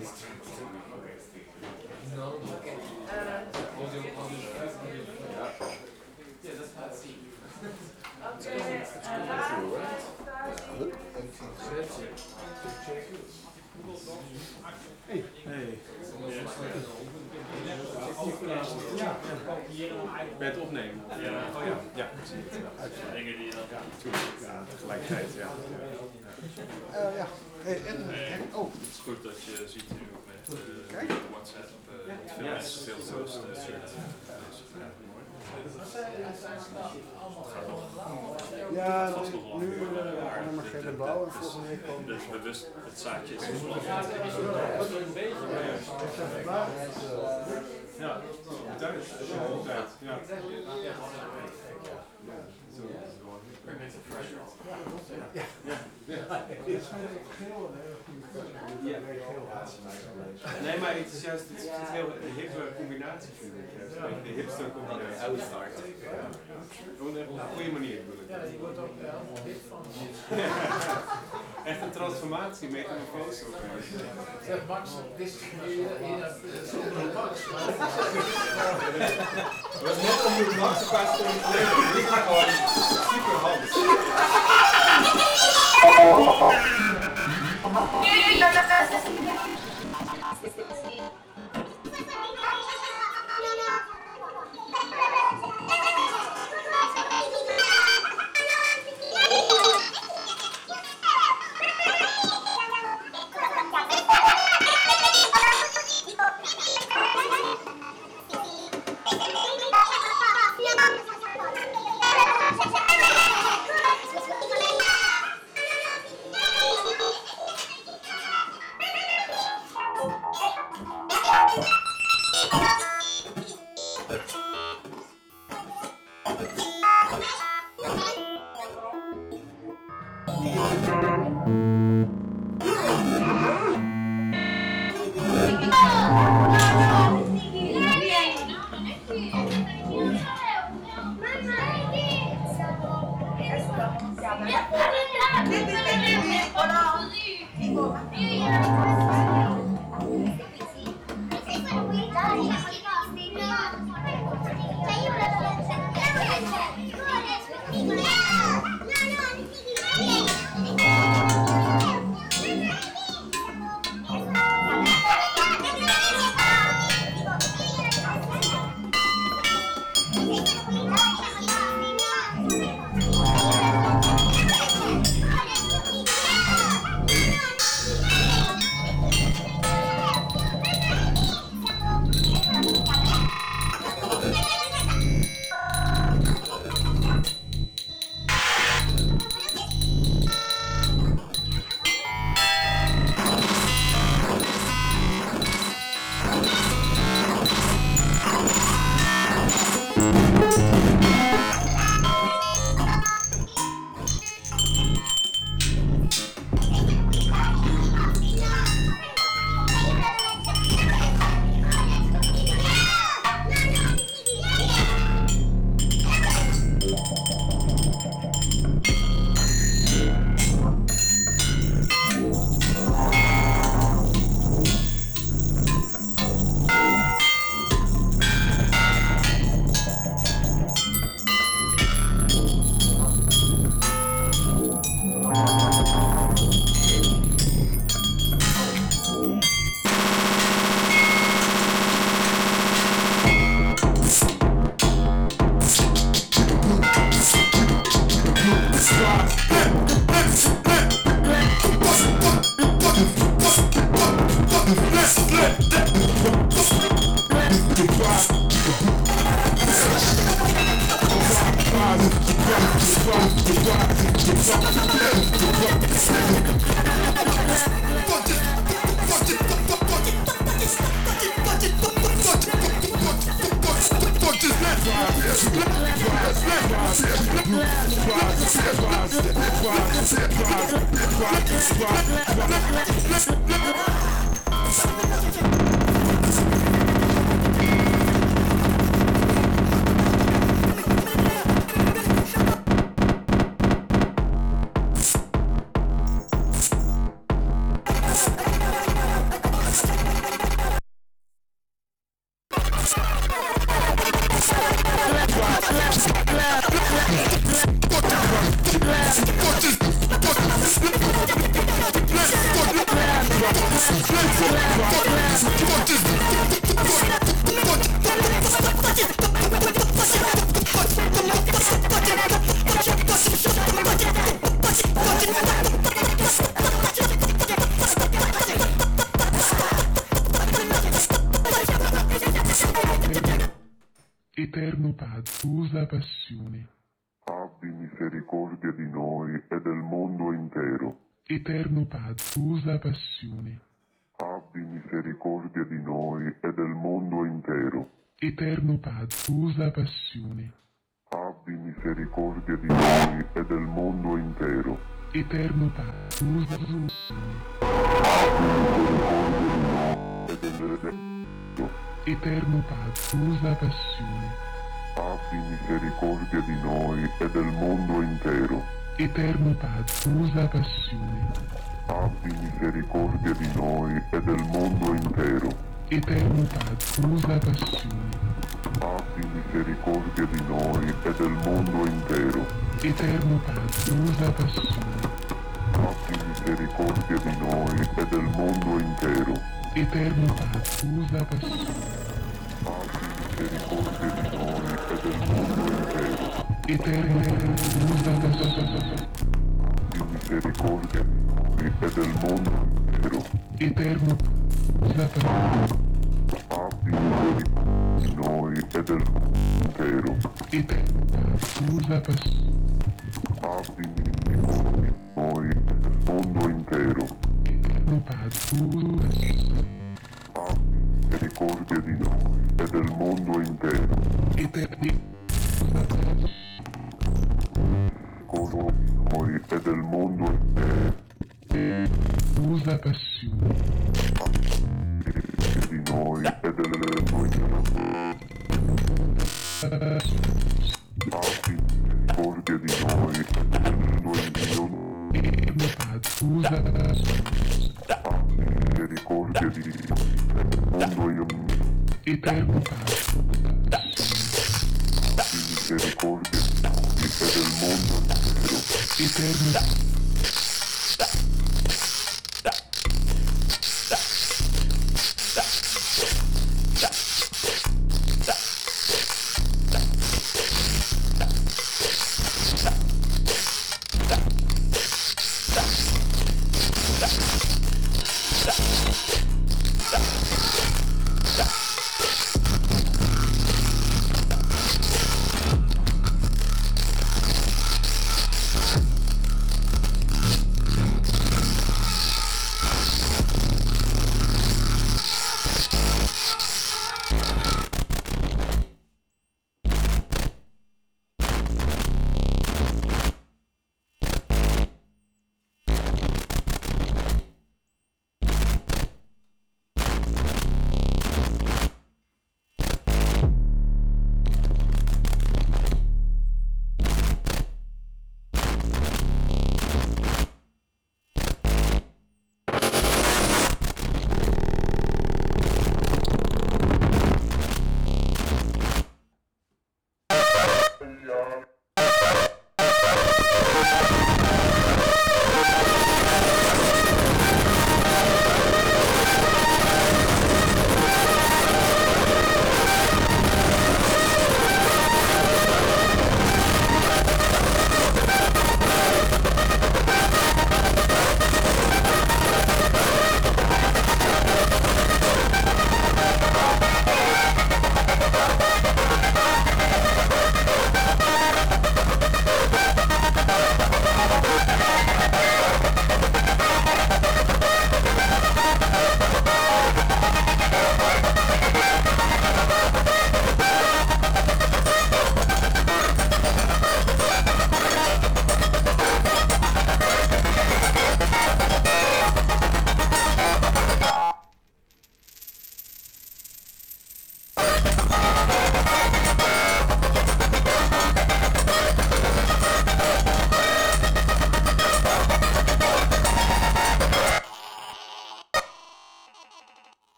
Ben het opnemen? Ja. Oh ja. Ja, ik zie het. Dingen die je dan... Ja, natuurlijk. Ja, tegelijkertijd, ja. Ja. Hey, oh. Het is goed dat je ziet nu ook met de WhatsApp. Veel mensen, veel toast. Ja, nu nummer geel en blauw en volgende week komen Dus bewust het zaadje is ja, tijd. Ja. Nee, maar het is juist het is heel een hippe combinatie, vind ik. De hipster combinatie. Op een goede manier bedoel ik. Ja, je wordt ook hip van. Echt een transformatie, metamorfose ook. Zeg Max, dit is zonder Max. Het was net om je Max een paar stonden geleden. Die gaat gewoon super handig. Eterno Padre, usa passioni. Abbi misericordia di noi e del mondo intero. Eterno Padre, usa passioni. Abbi misericordia di noi e del mondo intero. Eterno Padre, usa passioni. Abbi misericordia di noi e del mondo intero. Eterno Padre, usa passioni. Abbi misericordia di noi e del mondo intero. Eterno Padre, usa passioni. Abbi misericordia di noi e del mondo intero. Eterno Padre, usa passioni. Abbi misericordia di noi e del mondo intero. Eterno Padre, usa passioni. Abbi misericordia di noi e del mondo intero. Eterno Padre, usa passioni. Abbi misericordia di noi e del mondo intero. Eterno Padre, usa passioni. Abbi misericordia di noi e del mondo intero. Eterno usa passioni. Abbi misericordia di noi e del mondo intero. Eterno Padre, usa passioni. Abbi misericordia di noi e del mondo intero. Eterno Padre, usa passioni. Abbi misericordia di noi e del mondo intero. Eterno usa passioni. Noi e del mondo intero. Usa passioni. Di noi e del mondo intero. Abbi misericordia di noi e del mondo intero. Eterno Padre, usa passioni. Abbi misericordia di noi e del mondo intero. Eterno Padre, Abbi misericordia di noi e del mondo intero. Eterno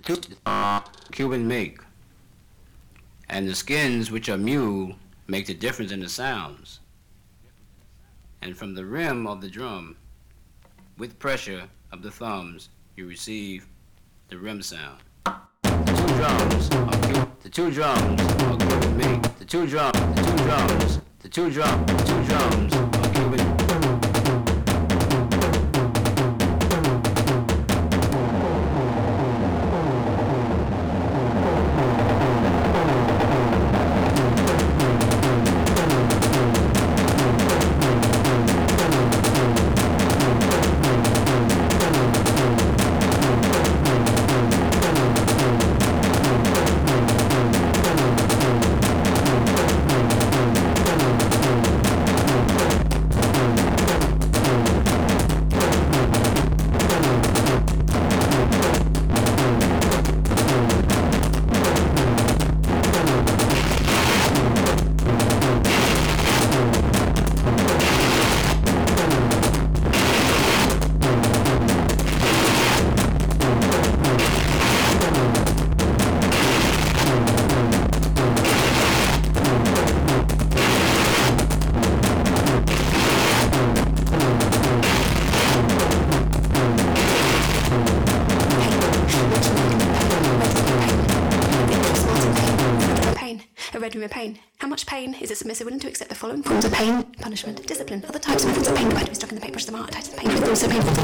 Cuban make. And the skins, which are mule, make the difference in the sounds. And from the rim of the drum, with pressure of the thumbs, you receive the rim sound. The two drums are Cuban make. The two drums are Cuban. Pain. How much pain is a submissive willing to accept the following forms of pain, punishment, discipline, other types of methods of pain required to be struck in the paintbrush of the heart, types of pain, but also painful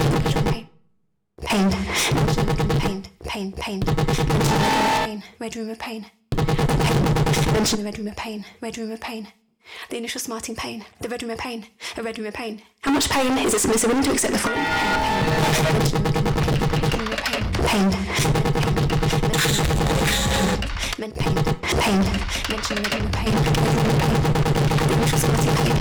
pain. Red room of pain. Mention the red room of pain. Red room of pain. The initial smarting pain. The red room of pain. A red room of pain. How much pain is a submissive willing to accept the following pain. Pain. Mention the red room of pain. The initial smarting pain.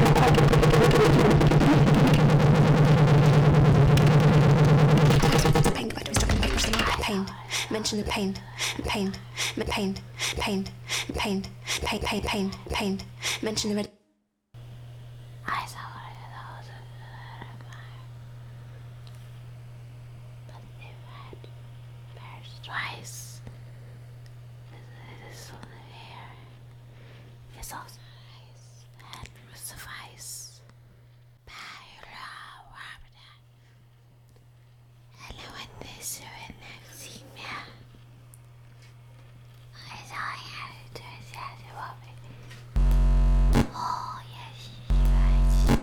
Pain. Mention the pain. Pain. Mention the red. I saw twice. It is on here. Yes, also and will suffice. And when this and see me. I saw it. Oh, yes, right.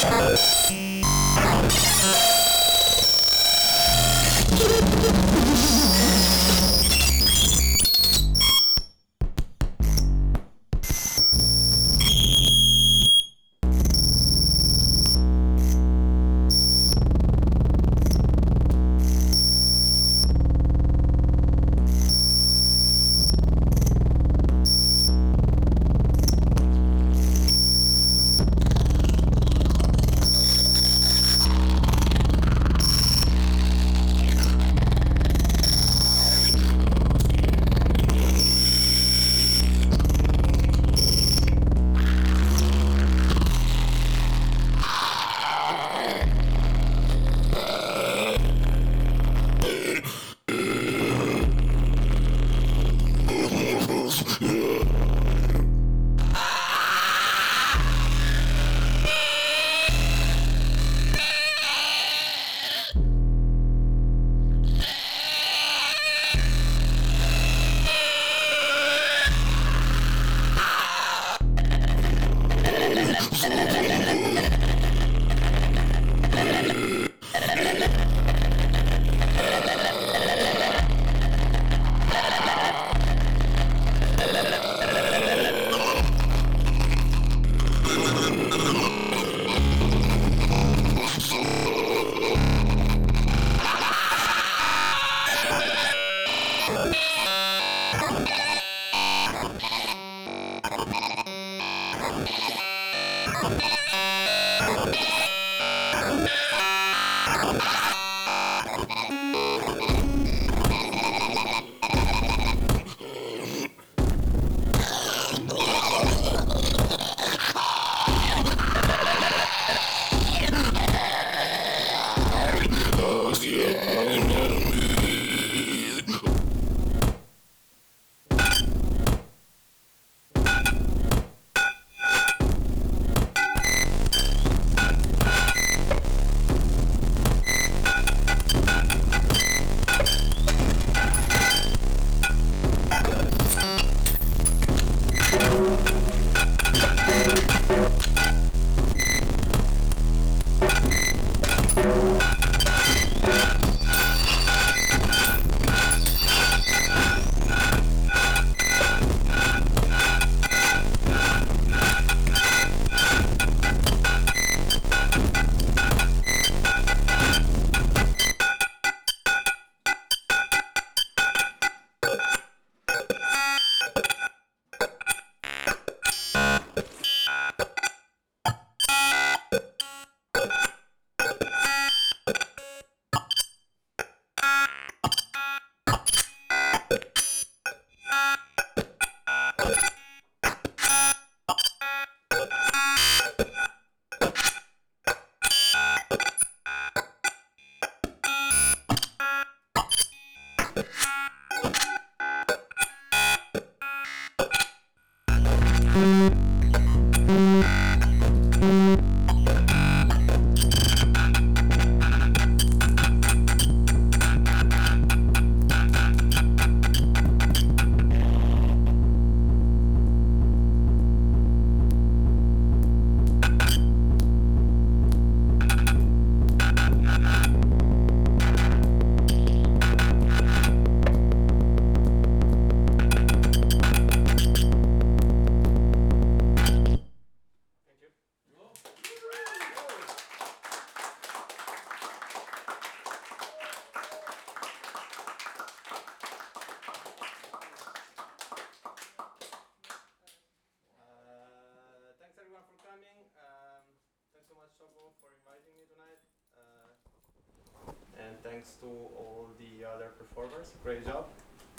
And thanks to all the other performers. Great job.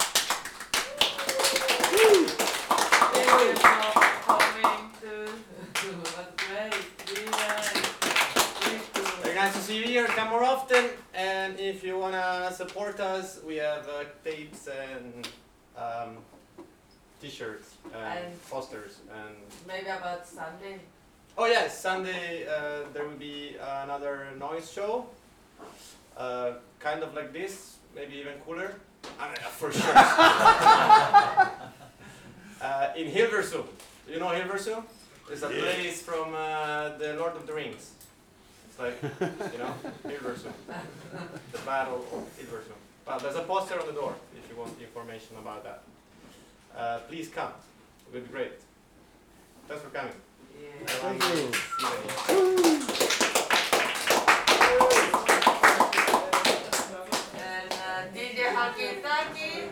Very nice to see you here. Come more often. And if you wanna support us, we have tapes and T-shirts and posters and maybe about Sunday. Oh yes, Sunday there will be another noise show. Kind of like this, maybe even cooler. For sure. In Hilversum. You know Hilversum? It's a place from the Lord of the Rings. It's like, you know, Hilversum. The Battle of Hilversum. Well, there's a poster on the door if you want information about that. Please come. It would be great. Thanks for coming. Thank you. And DJ Haki Taki.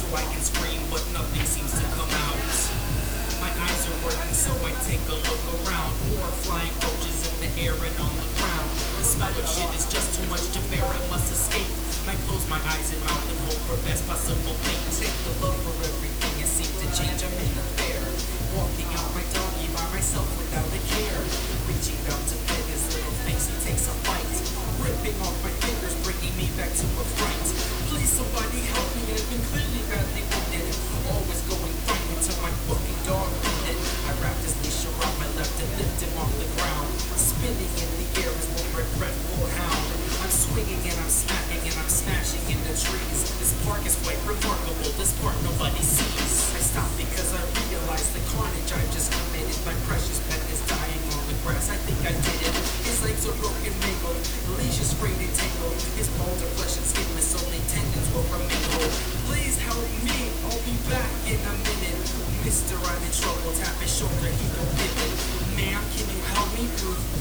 I can scream, but nothing seems to come out. My eyes are working, so I take a look around. More flying roaches in the air and on the ground. The smell of shit is just too much to bear, I must escape. I close my eyes and mouth and hope for best possible fate. Take the love for everything, it seems to change, I'm in a fair. Walking out my doggy by myself without a care. Reaching out to pet his little face, he takes a bite. Ripping off my fingers, bringing me back to a fright. Please somebody help me, I've been clearly badly wounded. Always going right until my fucking dog ended. I wrapped his leash around my left and lift him off the ground. Spinning in the air is one regretful hound. I'm swinging and I'm smacking and I'm smashing into trees. This park is quite remarkable, this part nobody sees. I stop because I realize the carnage I've just committed. My precious pet is dying on the grass, I think I did it. His legs are broken, mangled, leashes frayed and tangled. His bones are flesh and skinless, only tendons will remain whole. Please help me, I'll be back in a minute. Mister, I'm in trouble, tap his shoulder, he don't give it. Ma'am, can you help me?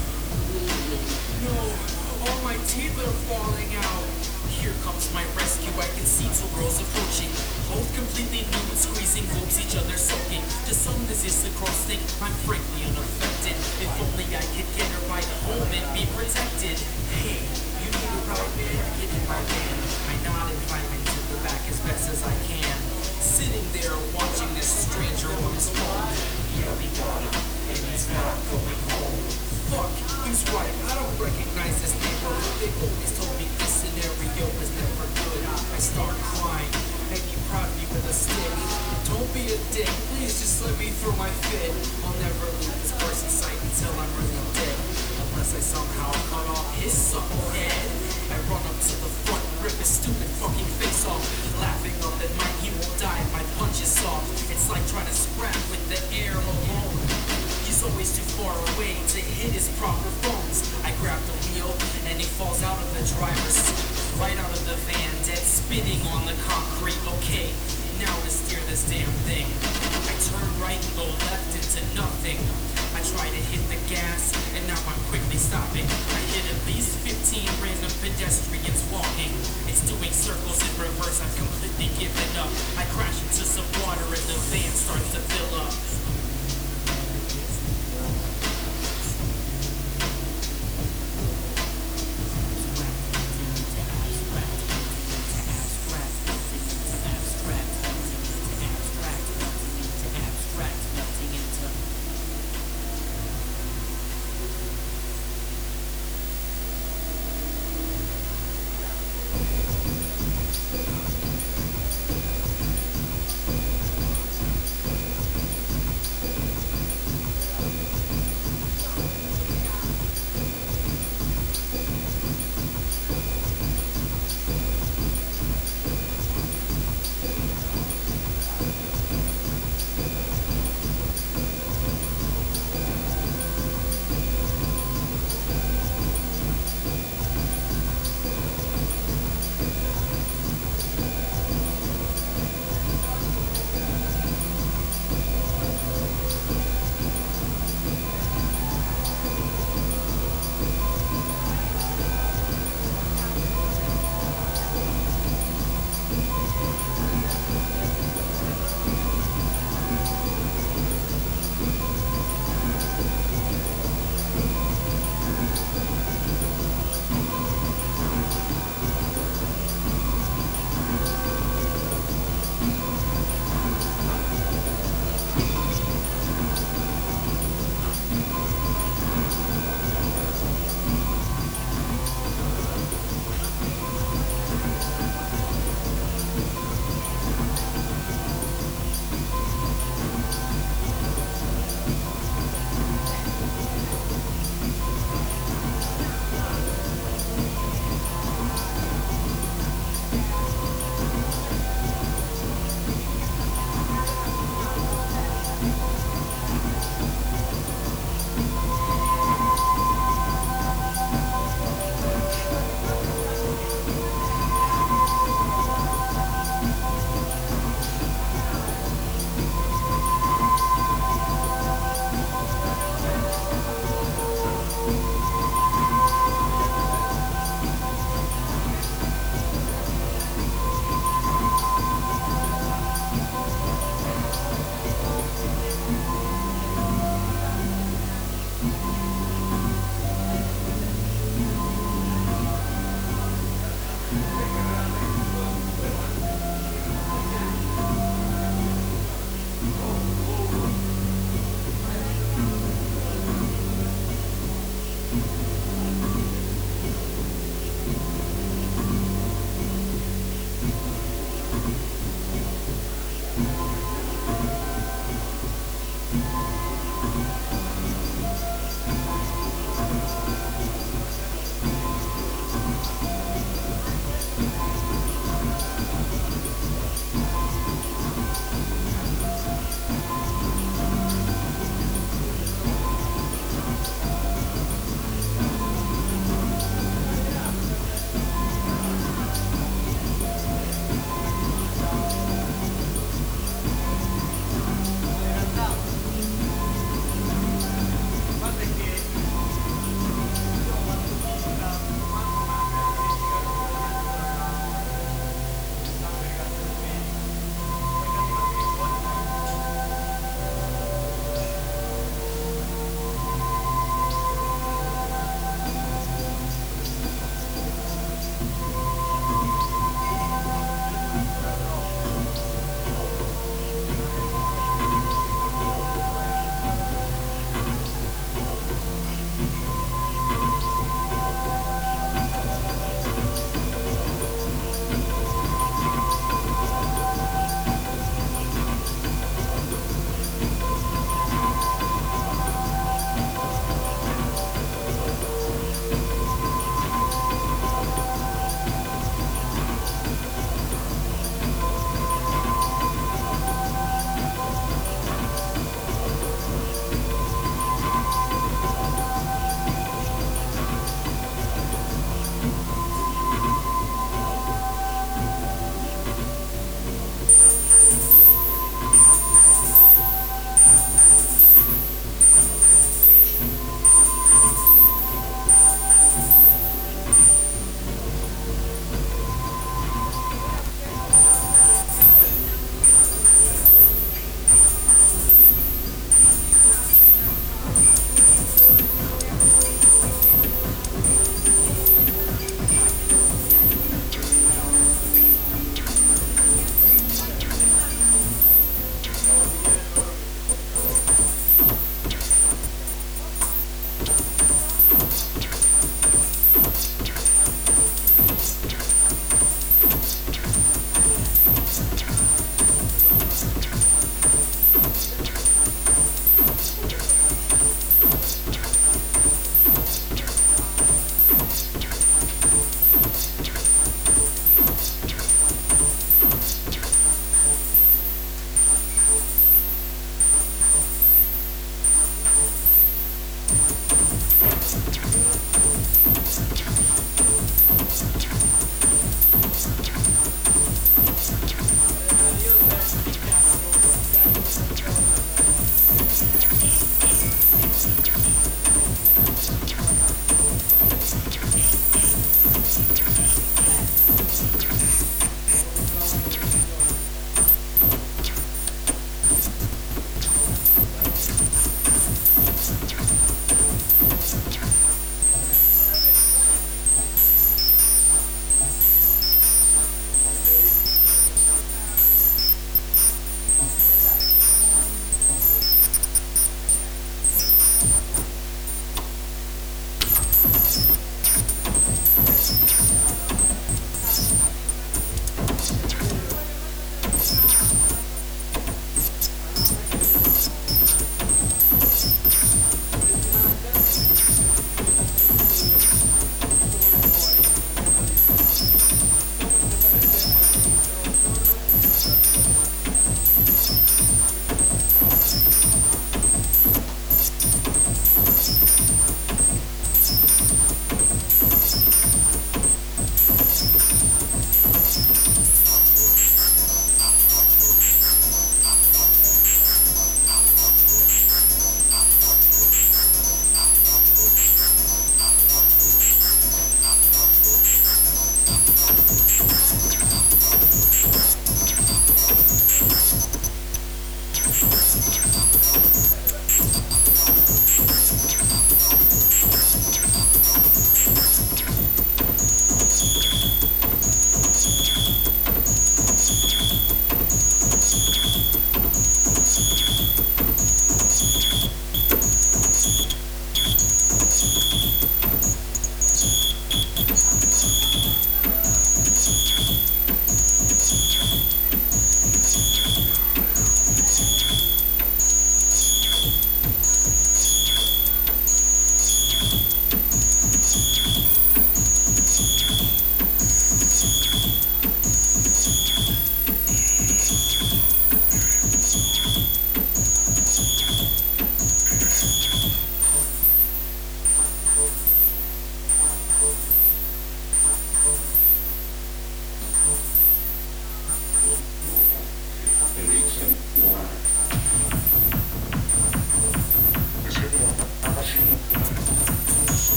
No, all my teeth are falling out. Here comes my rescue, I can see two girls approaching. Both completely nude, squeezing boobs, each other soaking. To some this is the gross thing, I'm frankly unaffected. If only I could get her right home and be protected. Hey, you need a ride, man, get in my van. I nod and climb into the back as best as I can. Sitting there watching this stranger on his phone. Yeah, we got him, and he's not going home. Fuck, he's right, I don't recognize this neighborhood. They always told me this scenario was never good. I start crying, and you prod me with a stick. Don't be a dick, please just let me through my fit. I'll never leave this person's sight until I'm really dead. Unless I somehow cut off his supple head. I run up to the front, rip his stupid fucking face off. Laughing up at mine, he won't die if my punch is soft. It's like trying to scrap with the air alone. He's always too far away to hit his proper bones. I grab the wheel and he falls out of the driver's seat. Right out of the van, dead spinning on the concrete. Okay, now to steer this damn thing. I turn right and go left into nothing. I try to hit the gas and now I'm quickly stopping. I hit at least 15 random pedestrians walking. It's doing circles in reverse, I've completely given up. I crash into some water and the van starts to fill up.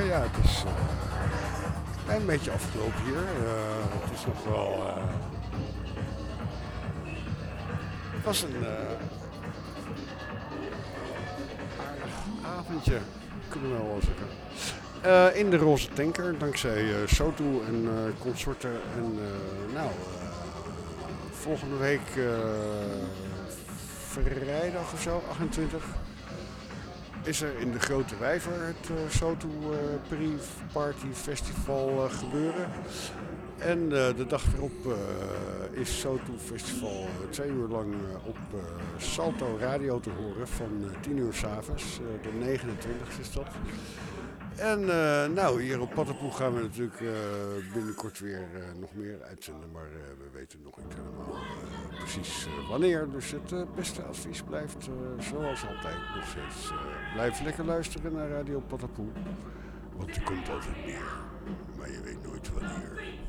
ja, het is een beetje afgelopen hier. Het is nog wel... het was een aardig avondje, kunnen we wel zeggen. In de Roze Tanker, dankzij Soto en consorten. En volgende week vrijdag of zo, 28, is er in de Grote Wijver het Soto Pre-Party Festival gebeuren. En de dag erop is Soto Festival 2 uur lang op Salto Radio te horen van 10 uur 's avonds. De 29 is dat. En hier op Paddepoel gaan we natuurlijk binnenkort weer nog meer uitzenden, maar we weten nog niet helemaal precies wanneer. Dus het beste advies blijft zoals altijd nog steeds. Blijf lekker luisteren naar Radio Paddepoel, want er komt altijd meer, maar je weet nooit wanneer.